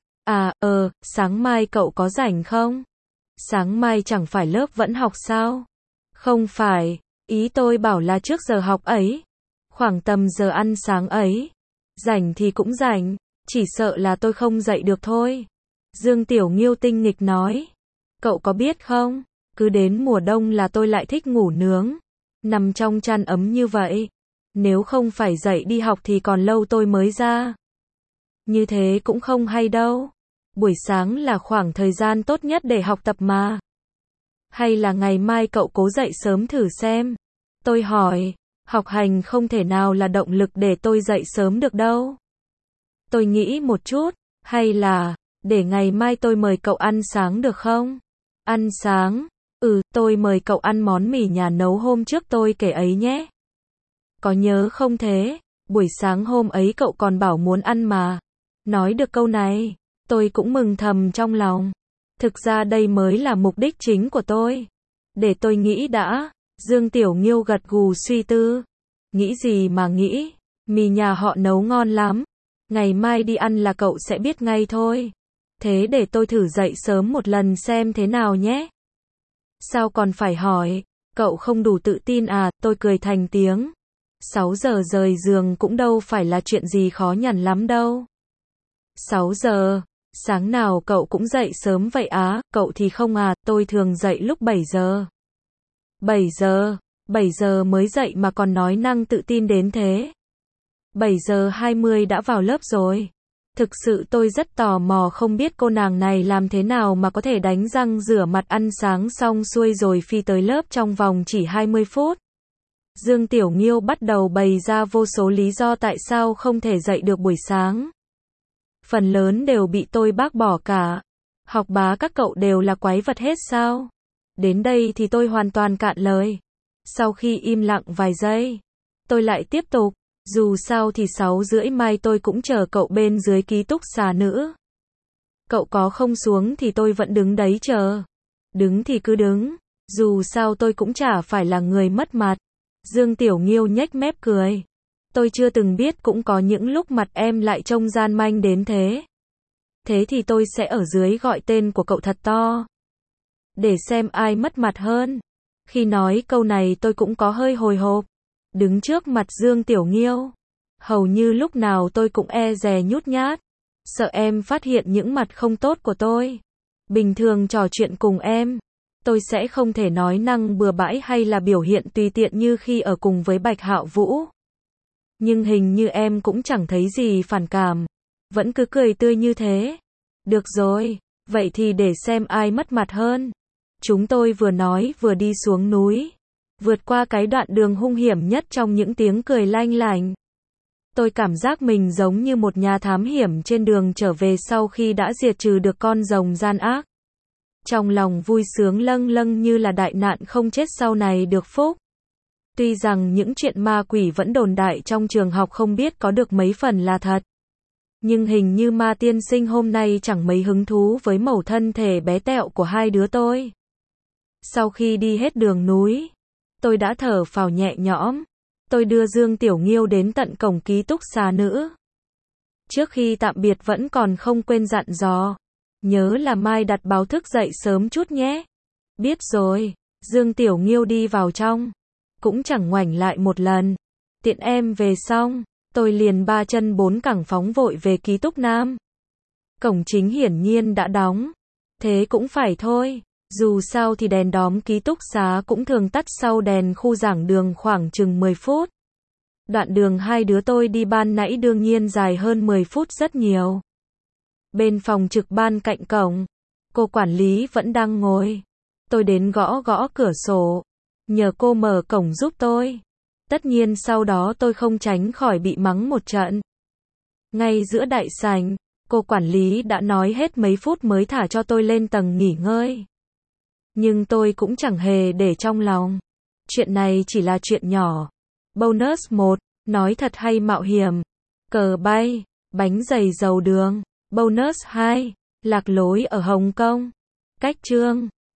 Sáng mai cậu có rảnh không? Sáng mai chẳng phải lớp vẫn học sao? Không phải, ý tôi bảo là trước giờ học ấy. Khoảng tầm giờ ăn sáng ấy. Rảnh thì cũng rảnh, chỉ sợ là tôi không dậy được thôi. Dương Tiểu Nghiêu tinh nghịch nói. Cậu có biết không, cứ đến mùa đông là tôi lại thích ngủ nướng. Nằm trong chăn ấm như vậy. Nếu không phải dậy đi học thì còn lâu tôi mới ra. Như thế cũng không hay đâu. Buổi sáng là khoảng thời gian tốt nhất để học tập mà. Hay là ngày mai cậu cố dậy sớm thử xem. Tôi hỏi, học hành không thể nào là động lực để tôi dậy sớm được đâu. Tôi nghĩ một chút, hay là, để ngày mai tôi mời cậu ăn sáng được không? Ăn sáng? Tôi mời cậu ăn món mì nhà nấu hôm trước tôi kể ấy nhé. Có nhớ không thế? Buổi sáng hôm ấy cậu còn bảo muốn ăn mà. Nói được câu này, tôi cũng mừng thầm trong lòng. Thực ra đây mới là mục đích chính của tôi. Để tôi nghĩ đã. Dương Tiểu Nghiêu gật gù suy tư. Nghĩ gì mà nghĩ, mì nhà họ nấu ngon lắm. Ngày mai đi ăn là cậu sẽ biết ngay thôi. Thế để tôi thử dậy sớm một lần xem thế nào nhé. Sao còn phải hỏi, cậu không đủ tự tin à? Tôi cười thành tiếng. 6 giờ rời giường cũng đâu phải là chuyện gì khó nhằn lắm đâu. 6 giờ, sáng nào cậu cũng dậy sớm vậy á? Cậu thì không à, tôi thường dậy lúc 7 giờ. 7 giờ mới dậy mà còn nói năng tự tin đến thế. 7 giờ 20 đã vào lớp rồi. Thực sự tôi rất tò mò không biết cô nàng này làm thế nào mà có thể đánh răng rửa mặt ăn sáng xong xuôi rồi phi tới lớp trong vòng chỉ 20 phút. Dương Tiểu Nghiêu bắt đầu bày ra vô số lý do tại sao không thể dậy được buổi sáng. Phần lớn đều bị tôi bác bỏ cả. Học bá các cậu đều là quái vật hết sao? Đến đây thì tôi hoàn toàn cạn lời. Sau khi im lặng vài giây, tôi lại tiếp tục. Dù sao thì 6:30 mai tôi cũng chờ cậu bên dưới ký túc xá nữa. Cậu có không xuống thì tôi vẫn đứng đấy chờ. Đứng thì cứ đứng. Dù sao tôi cũng chả phải là người mất mặt. Dương Tiểu Nghiêu nhếch mép cười. Tôi chưa từng biết cũng có những lúc mặt em lại trông gian manh đến thế. Thế thì tôi sẽ ở dưới gọi tên của cậu thật to. Để xem ai mất mặt hơn. Khi nói câu này tôi cũng có hơi hồi hộp. Đứng trước mặt Dương Tiểu Nghiêu. Hầu như lúc nào tôi cũng e dè nhút nhát. Sợ em phát hiện những mặt không tốt của tôi. Bình thường trò chuyện cùng em, tôi sẽ không thể nói năng bừa bãi hay là biểu hiện tùy tiện như khi ở cùng với Bạch Hạo Vũ. Nhưng hình như em cũng chẳng thấy gì phản cảm. Vẫn cứ cười tươi như thế. Được rồi, vậy thì để xem ai mất mặt hơn. Chúng tôi vừa nói vừa đi xuống núi. Vượt qua cái đoạn đường hung hiểm nhất trong những tiếng cười lanh lảnh. Tôi cảm giác mình giống như một nhà thám hiểm trên đường trở về sau khi đã diệt trừ được con rồng gian ác. Trong lòng vui sướng lâng lâng như là đại nạn không chết sau này được phúc. Tuy rằng những chuyện ma quỷ vẫn đồn đại trong trường học không biết có được mấy phần là thật. Nhưng hình như Ma tiên sinh hôm nay chẳng mấy hứng thú với mẩu thân thể bé tẹo của hai đứa tôi. Sau khi đi hết đường núi, tôi đã thở phào nhẹ nhõm. Tôi đưa Dương Tiểu Nghiêu đến tận cổng ký túc xá nữ. Trước khi tạm biệt vẫn còn không quên dặn dò. Nhớ là mai đặt báo thức dậy sớm chút nhé. Biết rồi. Dương Tiểu Nghiêu đi vào trong. Cũng chẳng ngoảnh lại một lần. Tiện em về xong, tôi liền 3 chân 4 cẳng phóng vội về ký túc nam. Cổng chính hiển nhiên đã đóng. Thế cũng phải thôi. Dù sao thì đèn đóm ký túc xá cũng thường tắt sau đèn khu giảng đường khoảng chừng 10 phút. Đoạn đường hai đứa tôi đi ban nãy đương nhiên dài hơn 10 phút rất nhiều. Bên phòng trực ban cạnh cổng, cô quản lý vẫn đang ngồi. Tôi đến gõ gõ cửa sổ, nhờ cô mở cổng giúp tôi. Tất nhiên sau đó tôi không tránh khỏi bị mắng một trận. Ngay giữa đại sảnh, cô quản lý đã nói hết mấy phút mới thả cho tôi lên tầng nghỉ ngơi. Nhưng tôi cũng chẳng hề để trong lòng. Chuyện này chỉ là chuyện nhỏ. Bonus 1, nói thật hay mạo hiểm. Cờ bay, bánh dày dầu đường. Bonus 2, lạc lối ở Hồng Kông. Cách chương